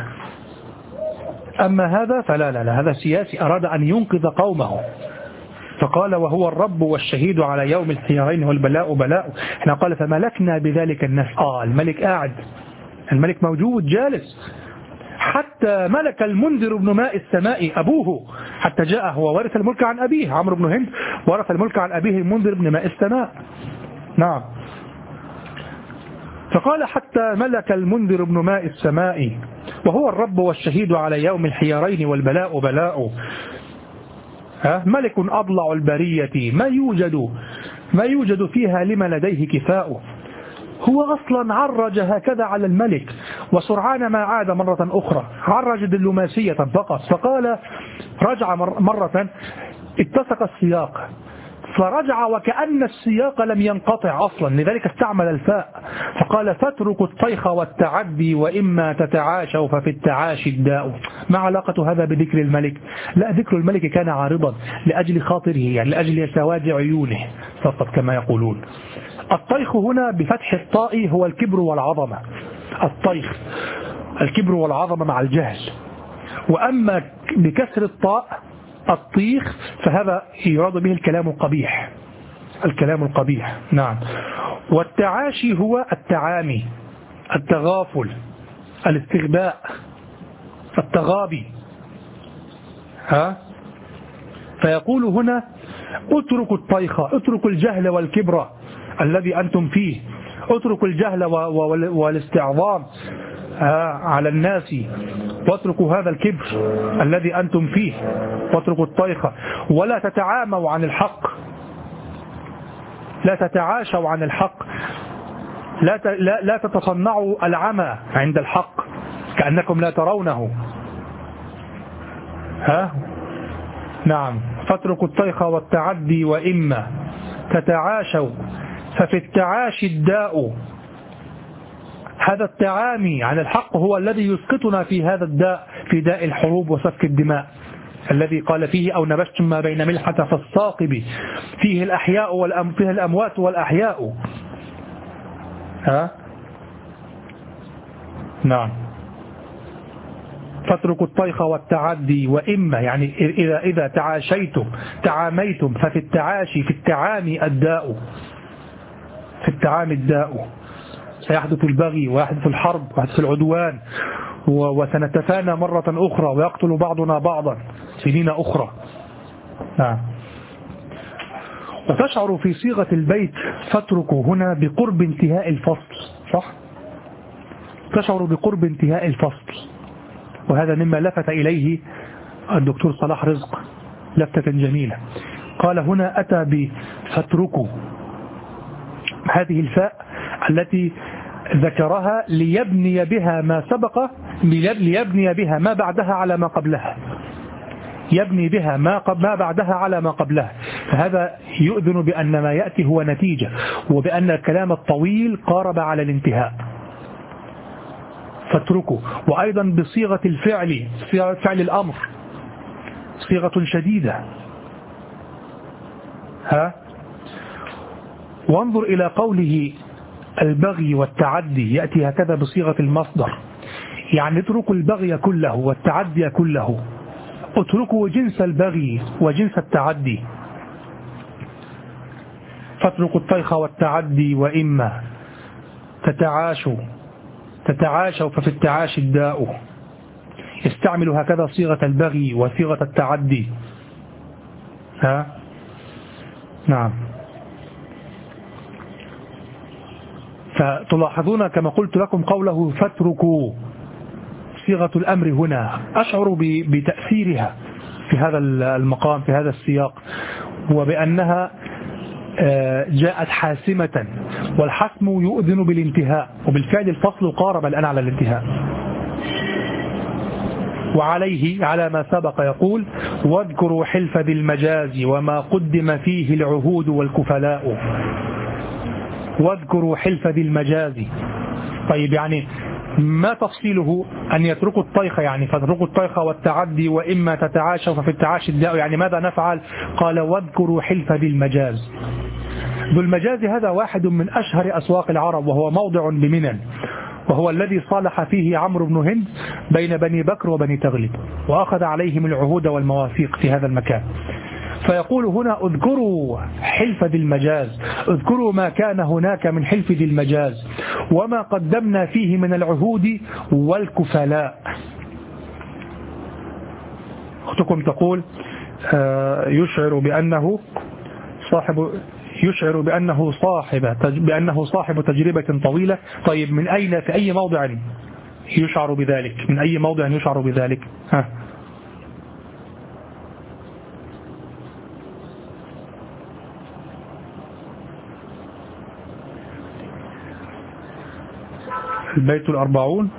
أما هذا فلا لا، هذا سياسي أراد أن ينقذ قومه، فقال وهو الرب والشهيد على يوم الحيارين والبلاء بلاء. احنا قال فملكنا بذلك الناس، الملك قاعد، الملك موجود جالس، حتى ملك المنذر بن ماء السماء أبوه، حتى جاء هو ورث الملك عن أبيه. عمرو بن هند ورث الملك عن أبيه المنذر بن ماء السماء. نعم. فقال حتى ملك المنذر بن ماء السماء وهو الرب والشهيد على يوم الحيارين والبلاء بلاء. ملك أضلع البرية ما يوجد فيها لما لديه كفاء. هو أصلا عرج هكذا على الملك، وسرعان ما عاد مرة أخرى عرج دبلوماسية فقط. فقال رجع مرة اتسق السياق، فرجع وكأن السياق لم ينقطع أصلا، لذلك استعمل الفاء فقال فاتركوا الطيخ والتعدي وإما تتعاشوا ففي التعاشي الداء. ما علاقة هذا بذكر الملك؟ لا، ذكر الملك كان عارضا لأجل خاطره، يعني لأجل سواد عيونه فقط كما يقولون. الطيخ هنا بفتح الطاء هو الكبر والعظمة، الطيخ الكبر والعظمة مع الجهل. وأما بكسر الطاء الطيخ فهذا يراد به الكلام القبيح، الكلام القبيح. نعم. والتعاشي هو التعامي، التغافل، الاستغباء، التغابي. فيقول هنا اتركوا الطيخ، اتركوا الجهل والكبر الذي أنتم فيه، اتركوا الجهل والاستعظام على الناس، واتركوا هذا الكبر الذي أنتم فيه، واتركوا الطيخ، ولا تتعاموا عن الحق، لا تتعاشوا عن الحق، لا تتصنعوا العمى عند الحق كأنكم لا ترونه. نعم. فاتركوا الطيخ والتعدي وإما تتعاشوا ففي التعاشي الداء. هذا التعامي عن الحق هو الذي يسقطنا في هذا الداء، في داء الحروب وسفك الدماء الذي قال فيه أو نبشتم ما بين ملحة فالصاقب فيه الأحياء فيه الأموات والأحياء. نعم. فاتركوا الطيخ والتعدي وإما، يعني إذا تعاشيتم تعاميتم ففي التعاشي في التعامي الداء، في التعامي الداء. سيحدث البغي ويحدث الحرب ويحدث العدوان وسنتفانى مرة أخرى ويقتل بعضنا بعضا سنين أخرى. وتشعر في صيغة البيت فاتركوا هنا بقرب انتهاء الفصل، صح؟ تشعر بقرب انتهاء الفصل، وهذا مما لفت إليه الدكتور صلاح رزق لفتة جميلة. قال هنا أتى بفاتركوا، هذه الفاء التي ذكرها ليبني بها ما سبق، ليبني بها ما بعدها على ما قبلها، يبني بها ما بعدها على ما قبلها. فهذا يؤذن بأن ما يأتي هو نتيجة، وبأن الكلام الطويل قارب على الانتهاء. فاتركوا. وأيضا بصيغة الفعل، صيغة فعل الأمر، صيغة شديدة. وانظر إلى قوله البغي والتعدي، يأتي هكذا بصيغة المصدر، يعني اتركوا البغي كله والتعدي كله، اتركوا جنس البغي وجنس التعدي. فاتركوا الطيخ والتعدي وإما تتعاشوا ففي التعاشي الداء. يستعمل هكذا صيغة البغي وصيغة التعدي. نعم. فتلاحظون كما قلت لكم قوله فاتركوا، صيغة الأمر هنا أشعر بتأثيرها في هذا المقام، في هذا السياق، وبأنها جاءت حاسمة، والحسم يؤذن بالانتهاء، وبالفعل الفصل قارب الآن على الانتهاء. وعليه على ما سبق يقول واذكروا حلف ذي المجاز وما قدم فيه العهود والكفلاء. واذكروا حلف ذي المجاز. طيب يعني ما تفصيله أن يتركوا الطيخ، يعني فاتركوا الطيخ والتعدي وإما تتعاشوا ففي التعاشي الداء، يعني ماذا نفعل؟ قال واذكروا حلف ذي المجاز. ذو المجاز هذا واحد من أشهر أسواق العرب، وهو موضع بمنن، وهو الذي صالح فيه عمرو بن هند بين بني بكر وبني تغلب، وأخذ عليهم العهود والمواثيق في هذا المكان. فيقول هنا اذكروا حلف ذي المجاز، اذكروا ما كان هناك من حلف ذي المجاز وما قدمنا فيه من العهود والكفلاء. أختكم تقول يشعر بأنه صاحب تجربة طويلة. طيب من أين، في أي موضع يشعر بذلك؟ من أي موضع يشعر بذلك؟ البيت 40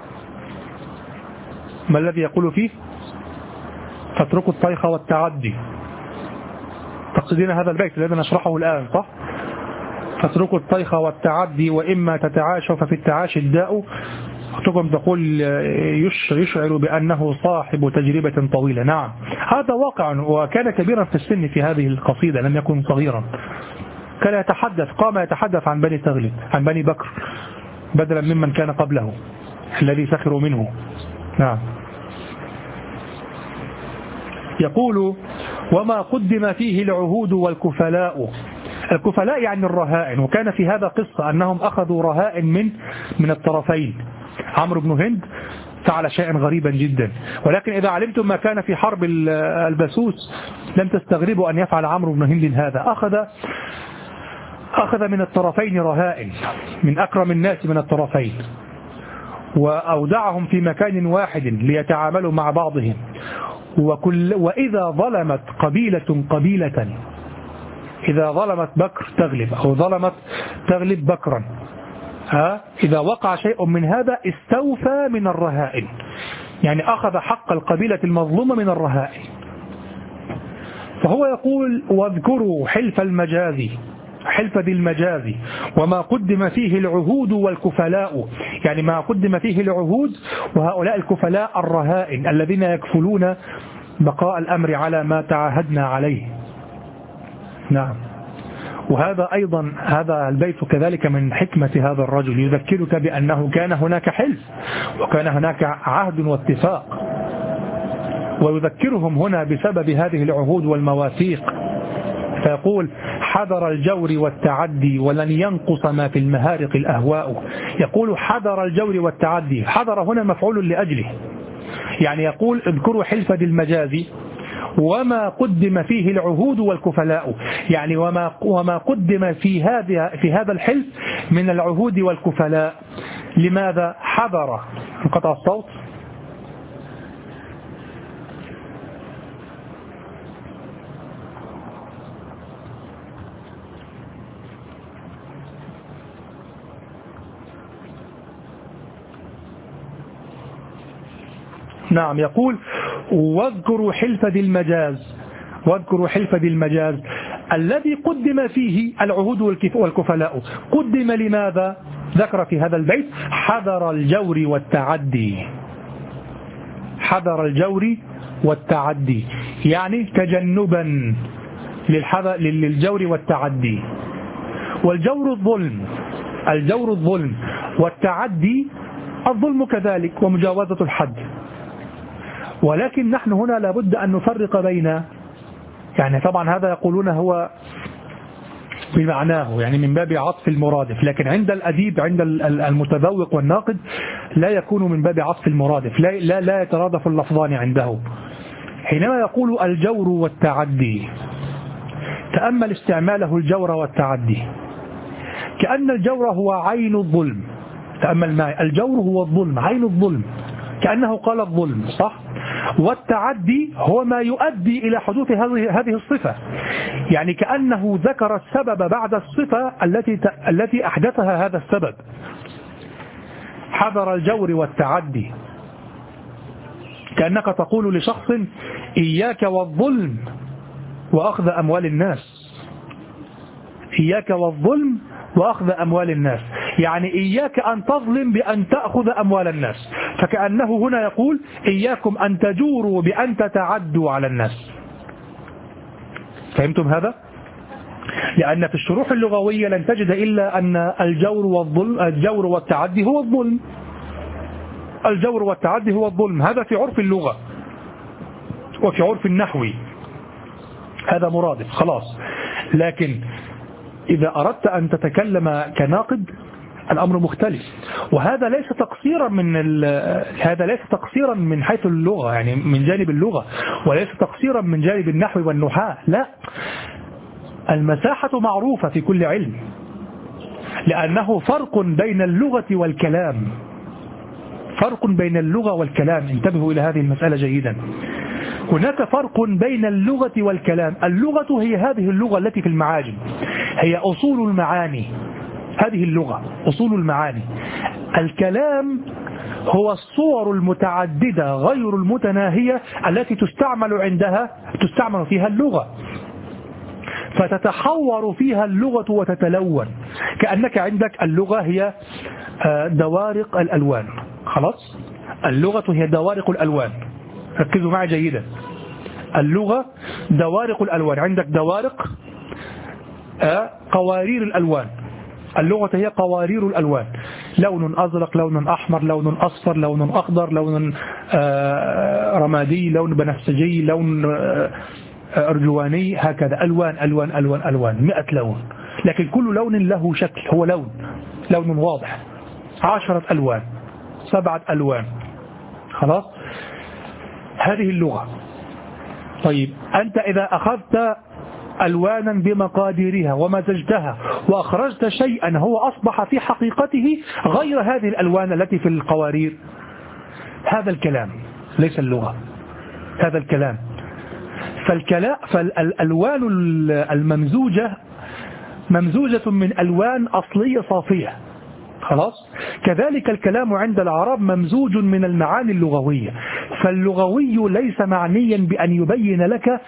ما الذي يقول فيه؟ فاتركوا الطيخ والتعدي. تقصدين هذا البيت الذي نشرحه الآن صح؟ فاتركوا الطيخ والتعدي وإما تتعاشوا ففي التعاشي الداء. أختكم تقول يشعر بأنه صاحب تجربة طويلة. نعم هذا واقع، وكان كبيرا في السن في هذه القصيدة، لم يكن صغيرا. كان يتحدث، قام يتحدث عن بني تغلب، عن بني بكر، بدلا ممن كان قبله الذي سخروا منه. نعم. يقول وما قدم فيه العهود والكفلاء. الكفلاء يعني الرهائن، وكان في هذا قصة أنهم أخذوا رهائن من الطرفين. عمرو بن هند فعل شيئا غريبا جدا، ولكن إذا علمتم ما كان في حرب البسوس لم تستغربوا أن يفعل عمرو بن هند هذا. أخذ من الطرفين رهائن، من أكرم الناس من الطرفين، وأودعهم في مكان واحد ليتعاملوا مع بعضهم. وإذا ظلمت قبيلة، إذا ظلمت بكر تغلب أو ظلمت تغلب بكرا، إذا وقع شيء من هذا استوفى من الرهائن، يعني أخذ حق القبيلة المظلومة من الرهائن. فهو يقول واذكروا حلف ذي المجاز وما قدم فيه العهود والكفلاء، يعني ما قدم فيه العهود، وهؤلاء الكفلاء الرهائن الذين يكفلون بقاء الأمر على ما تعاهدنا عليه. نعم. وهذا أيضا هذا البيت كذلك من حكمة هذا الرجل، يذكرك بأنه كان هناك حلف وكان هناك عهد واتفاق، ويذكرهم هنا بسبب هذه العهود والمواثيق. فيقول حذر الجور والتعدي ولن ينقص ما في المهارق الأهواء. يقول حذر الجور والتعدي، حذر هنا مفعول لأجله، يعني يقول اذكروا حلف ذي المجاز وما قدم فيه العهود والكفلاء، يعني وما قدم في هذا الحلف من العهود والكفلاء. لماذا حذر؟ انقطع الصوت. نعم. يقول واذكروا حلف ذي المجاز الذي قدم فيه العهود والكفلاء. قدم لماذا؟ ذكر في هذا البيت حذر الجور والتعدي، يعني تجنبا للجور والتعدي. والجور الظلم، والتعدي الظلم كذلك ومجاوزة الحد. ولكن نحن هنا لابد أن نفرق بين، يعني طبعا هذا يقولون هو بمعناه، يعني من باب عطف المرادف، لكن عند الأديب، عند المتذوق والناقد لا يكون من باب عطف المرادف، لا يترادف اللفظان عنده. حينما يقول الجور والتعدي تأمل استعماله الجور والتعدي، كأن الجور هو عين الظلم. تأمل معي، الجور هو الظلم، عين الظلم، كأنه قال الظلم صح. والتعدي هو ما يؤدي إلى حدوث هذه الصفة، يعني كأنه ذكر السبب بعد الصفة التي أحدثها هذا السبب. حذر الجور والتعدي، كأنك تقول لشخص إياك والظلم وأخذ أموال الناس، إياك والظلم وأخذ أموال الناس، يعني إياك أن تظلم بأن تأخذ أموال الناس. فكأنه هنا يقول إياكم أن تجوروا بأن تتعدوا على الناس. فهمتم هذا؟ لأن في الشروح اللغوية لن تجد إلا أن الجور والتعدي هو الظلم. الجور والتعدي هو الظلم، هذا في عرف اللغة وفي عرف النحو هذا مرادف خلاص. لكن إذا أردت أن تتكلم كناقد الأمر مختلف، وهذا ليس تقصيرا من حيث اللغة، يعني من جانب اللغة، وليس تقصيرا من جانب النحو والنحاة، لا، المساحة معروفة في كل علم، لأنه فرق بين اللغة والكلام، فرق بين اللغة والكلام. انتبهوا إلى هذه المسألة جيدا. هناك فرق بين اللغة والكلام. اللغة هي هذه اللغة التي في المعاجم، هي أصول المعاني، هذه اللغة أصول المعاني. الكلام هو الصور المتعددة غير المتناهية التي تستعمل فيها اللغة. فتتحور فيها اللغة وتتلون، كأنك عندك اللغة هي دوارق الألوان. خلاص، اللغة هي دوارق الألوان، ركزوا معي جيدا. اللغة دوارق الألوان، عندك دوارق قوارير الألوان. اللغة هي قوارير الألوان، لون أزرق، لون أحمر، لون أصفر، لون أخضر، لون رمادي، لون بنفسجي، لون أرجواني، هكذا ألوان ألوان ألوان ألوان، 100 لون، لكن كل لون له شكل، هو لون واضح. 10 ألوان، 7 ألوان. خلاص، هذه اللغة. طيب أنت إذا أخذت ألوانا بمقاديرها ومزجتها وأخرجت شيئا هو أصبح في حقيقته غير هذه الألوان التي في القوارير، هذا الكلام ليس اللغة، هذا الكلام. فالألوان الممزوجة ممزوجة من ألوان أصلية صافية. خلاص، كذلك الكلام عند العرب ممزوج من المعاني اللغوية. فاللغوي ليس معنيا بأن يبين لك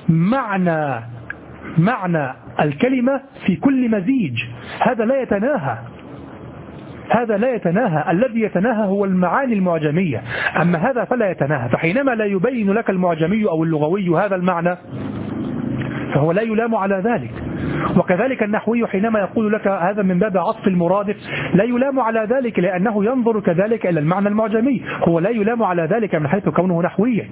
معنى الكلمة في كل مزيج، هذا لا يتناهى، هذا لا يتناهى. الذي يتناهى هو المعاني المعجمية، أما هذا فلا يتناهى. فحينما لا يبين لك المعجمي أو اللغوي هذا المعنى فهو لا يلام على ذلك. وكذلك النحوي حينما يقول لك هذا من باب عطف المرادف لا يلام على ذلك، لأنه ينظر كذلك إلى المعنى المعجمي، هو لا يلام على ذلك من حيث كونه نحويا.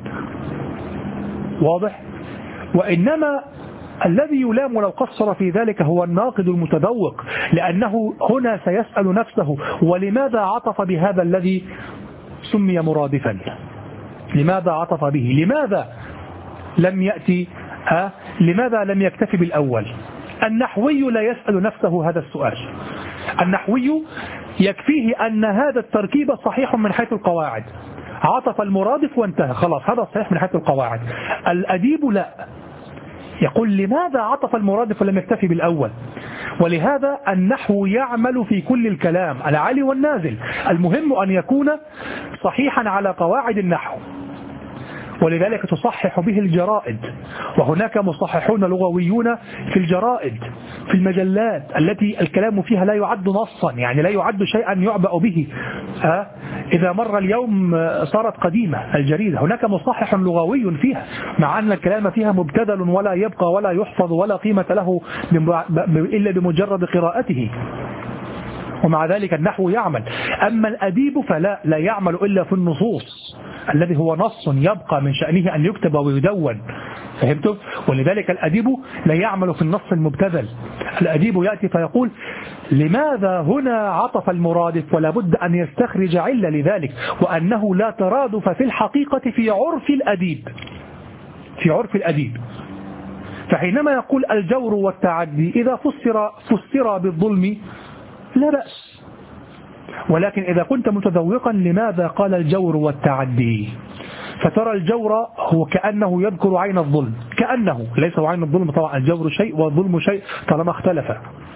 واضح؟ وإنما الذي يلام لو قصر في ذلك هو الناقد المتذوق، لأنه هنا سيسأل نفسه ولماذا عطف بهذا الذي سمي مرادفا؟ لماذا عطف به؟ لماذا لم يأتي لماذا لم يكتفي بالأول؟ النحوي لا يسأل نفسه هذا السؤال. النحوي يكفيه أن هذا التركيب صحيح من حيث القواعد، عطف المرادف وانتهى، خلاص هذا صحيح من حيث القواعد. الأديب لا، يقول لماذا عطف المرادف ولم يكتفي بالأول؟ ولهذا النحو يعمل في كل الكلام العالي والنازل، المهم أن يكون صحيحا على قواعد النحو، ولذلك تصحح به الجرائد. وهناك مصححون لغويون في الجرائد، في المجلات التي الكلام فيها لا يعد نصا، يعني لا يعد شيئا يعبأ به. إذا مر اليوم صارت قديمة الجريدة، هناك مصحح لغوي فيها، مع أن الكلام فيها مبتذل ولا يبقى ولا يحفظ ولا قيمة له إلا بمجرد قراءته، ومع ذلك النحو يعمل. أما الأديب فلا، لا يعمل إلا في النصوص الذي هو نص يبقى من شأنه أن يكتب ويدون. فهمتم؟ ولذلك الأديب لا يعمل في النص المبتذل. الأديب يأتي فيقول لماذا هنا عطف المرادف، ولا بد أن يستخرج علة لذلك، وأنه لا ترادف في الحقيقة في عرف الأديب، في عرف الأديب. فحينما يقول الجور والتعدي إذا فسر بالظلم لا بأس، ولكن إذا كنت متذوقا لماذا قال الجور والتعدي؟ فترى الجور هو كأنه يذكر عين الظلم، كأنه ليس عين الظلم، طبعا الجور شيء والظلم شيء طالما اختلف،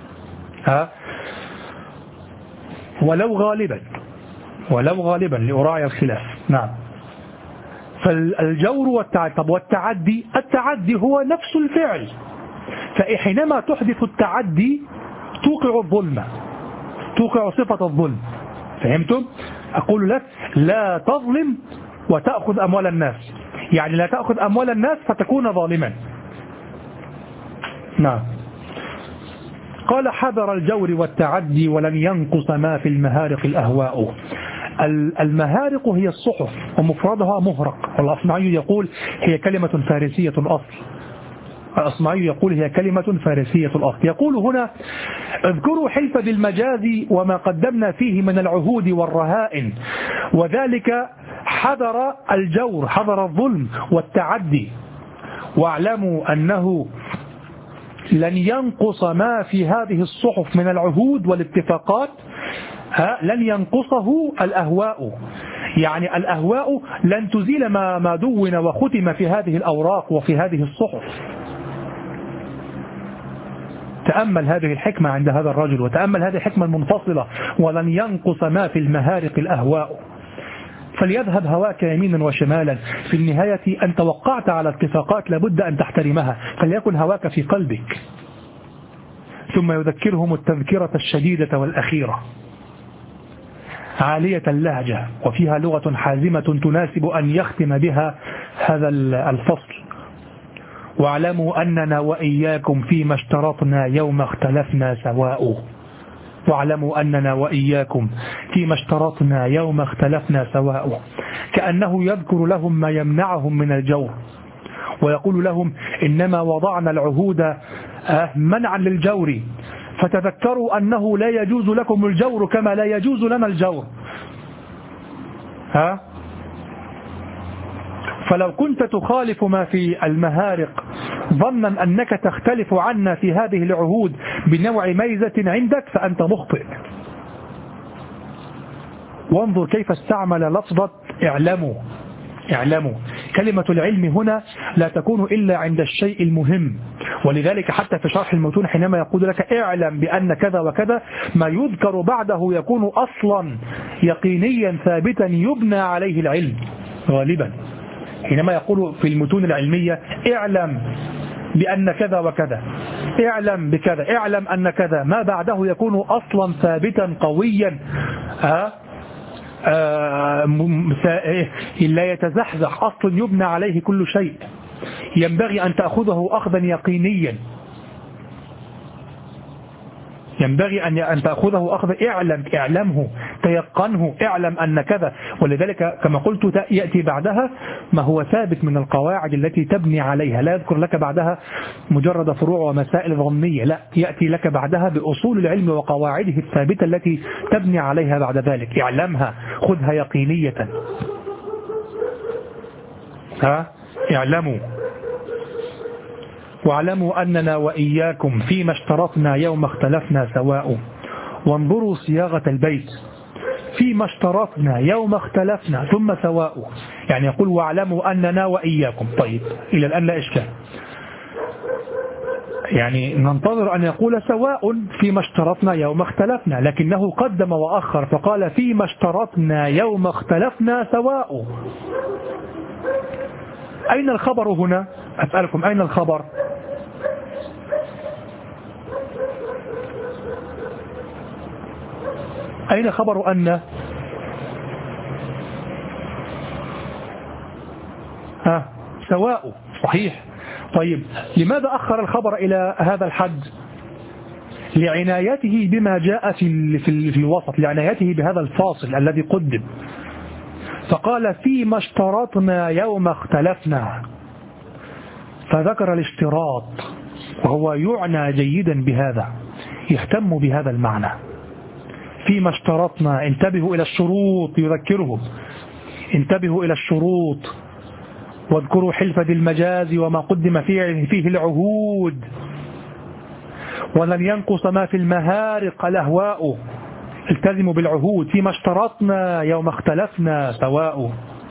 ولو غالبا لأراعي الخلاف. نعم. فالجور والتعدي. طب والتعدي؟ التعدي هو نفس الفعل، فحينما تحدث التعدي توقع الظلم، توقع صفة الظلم. فهمتم؟ أقول لك لا تظلم وتأخذ أموال الناس، يعني لا تأخذ أموال الناس فتكون ظالما. نعم. قال حذر الجور والتعدي ولن ينقص ما في المهارق الأهواء. المهارق هي الصحف ومفردها مهرق، والأصمعي يقول هي كلمة فارسية الأصل. الأصمعي يقول هي كلمة فارسية الأصل. يقول هنا اذكروا حلف بالمجاز وما قدمنا فيه من العهود والرهائن، وذلك حذر الجور، حذر الظلم والتعدي، واعلموا أنه لن ينقص ما في هذه الصحف من العهود والاتفاقات، لن ينقصه الأهواء، يعني الأهواء لن تزيل ما دون وختم في هذه الأوراق وفي هذه الصحف. تأمل هذه الحكمة عند هذا الرجل، وتأمل هذه الحكمة المنفصلة، ولن ينقص ما في المهارق الأهواء. فليذهب هواك يمينا وشمالا، في النهاية أنت وقعت على اتفاقات لابد أن تحترمها، فليكن هواك في قلبك. ثم يذكرهم التذكرة الشديدة والأخيرة، عالية اللهجة وفيها لغة حازمة تناسب أن يختم بها هذا الفصل. واعلموا أننا وإياكم فيما اشترطنا يوم اختلفنا سواء. واعلموا أننا وإياكم فيما اشترطنا يوم اختلفنا سواء، كأنه يذكر لهم ما يمنعهم من الجور، ويقول لهم إنما وضعنا العهود منعا للجور، فتذكروا أنه لا يجوز لكم الجور كما لا يجوز لنا الجور. فلو كنت تخالف ما في المهارق ظنا أنك تختلف عنا في هذه العهود بنوع ميزة عندك فأنت مخطئ. وانظر كيف استعمل لفظة اعلموا. اعلموا، كلمة العلم هنا لا تكون إلا عند الشيء المهم، ولذلك حتى في شرح المتون حينما يقول لك اعلم بأن كذا وكذا، ما يذكر بعده يكون أصلا يقينيا ثابتا يبنى عليه العلم غالبا. حينما يقول في المتون العلمية اعلم بأن كذا وكذا، اعلم بكذا، اعلم أن كذا، ما بعده يكون أصلا ثابتا قويا لا يتزحزح، أصل يبنى عليه كل شيء، ينبغي أن تأخذه أخذا يقينيا، ينبغي أن تأخذه أخذ اعلم، اعلمه، تيقنه، اعلم أن كذا. ولذلك كما قلت يأتي بعدها ما هو ثابت من القواعد التي تبني عليها، لا يذكر لك بعدها مجرد فروع ومسائل ظنية، لا، يأتي لك بعدها بأصول العلم وقواعده الثابتة التي تبني عليها بعد ذلك. اعلمها، خذها يقينية. اعلموا واعلموا أننا وإياكم فيما اشترطنا يوم اختلفنا سواء. وانظروا صياغة البيت، فيما اشترطنا يوم اختلفنا ثم سواء، يعني يقول واعلموا أننا وإياكم. طيب إلى الآن لا إشكال، يعني ننتظر أن يقول سواء فيما اشترطنا يوم اختلفنا، لكنه قدم وأخر فقال فيما اشترطنا يوم اختلفنا سواء. أين الخبر هنا؟ أسألكم أين الخبر؟ أين خبر أن؟ سواء، صحيح. طيب لماذا أخر الخبر إلى هذا الحد؟ لعنايته بما جاء في الوسط، لعنايته بهذا الفاصل الذي قدم، فقال فيما اشترطنا يوم اختلفنا، فذكر الاشتراط، وهو يعنى جيدا بهذا، يهتم بهذا المعنى. فيما اشترطنا، انتبهوا إلى الشروط، يذكرهم انتبهوا إلى الشروط، واذكروا حلف ذي المجاز وما قدم فيه العهود، ولن ينقص ما في المهارق الأهواء، التزموا بالعهود. فيما اشترطنا يوم اختلفنا سواء.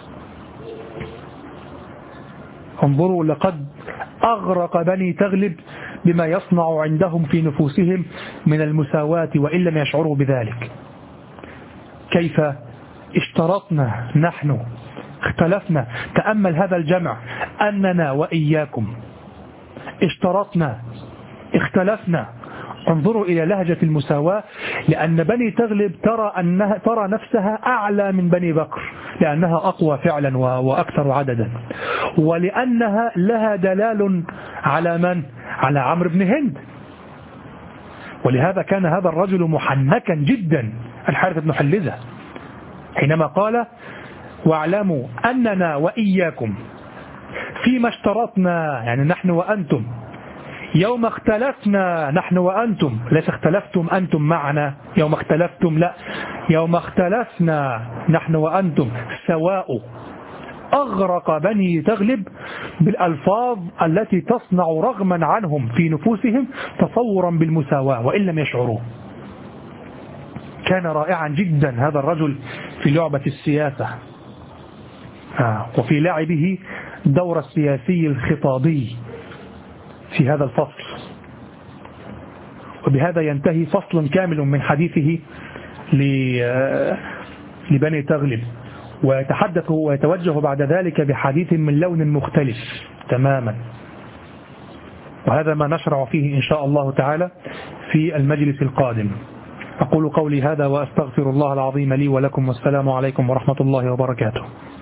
انظروا لقد أغرق بني تغلب بما يصنع عندهم في نفوسهم من المساواة وإن لم يشعروا بذلك. كيف اشترطنا نحن اختلفنا، تأمل هذا الجمع، أننا وإياكم اشترطنا اختلفنا. انظروا إلى لهجة المساواة، لأن بني تغلب ترى نفسها أعلى من بني بكر، لأنها أقوى فعلا وأكثر عددا، ولأنها لها دلال على من؟ على عمرو بن هند. ولهذا كان هذا الرجل محنكا جدا، الحارث بن حلزة، حينما قال واعلموا أننا وإياكم فيما اشترطنا، يعني نحن وأنتم، يوم اختلفنا نحن وأنتم، ليس اختلفتم أنتم معنا يوم اختلفتم، لا، يوم اختلفنا نحن وأنتم سواء. أغرق بني تغلب بالألفاظ التي تصنع رغما عنهم في نفوسهم تصورا بالمساواة وإن لم يشعروا. كان رائعا جدا هذا الرجل في لعبة السياسة، وفي لعبه دور السياسي الخطابي في هذا الفصل. وبهذا ينتهي فصل كامل من حديثه لبني تغلب. ويتحدث ويتوجه بعد ذلك بحديث من لون مختلف تماما. وهذا ما نشرع فيه إن شاء الله تعالى في المجلس القادم. أقول قولي هذا وأستغفر الله العظيم لي ولكم، والسلام عليكم ورحمة الله وبركاته.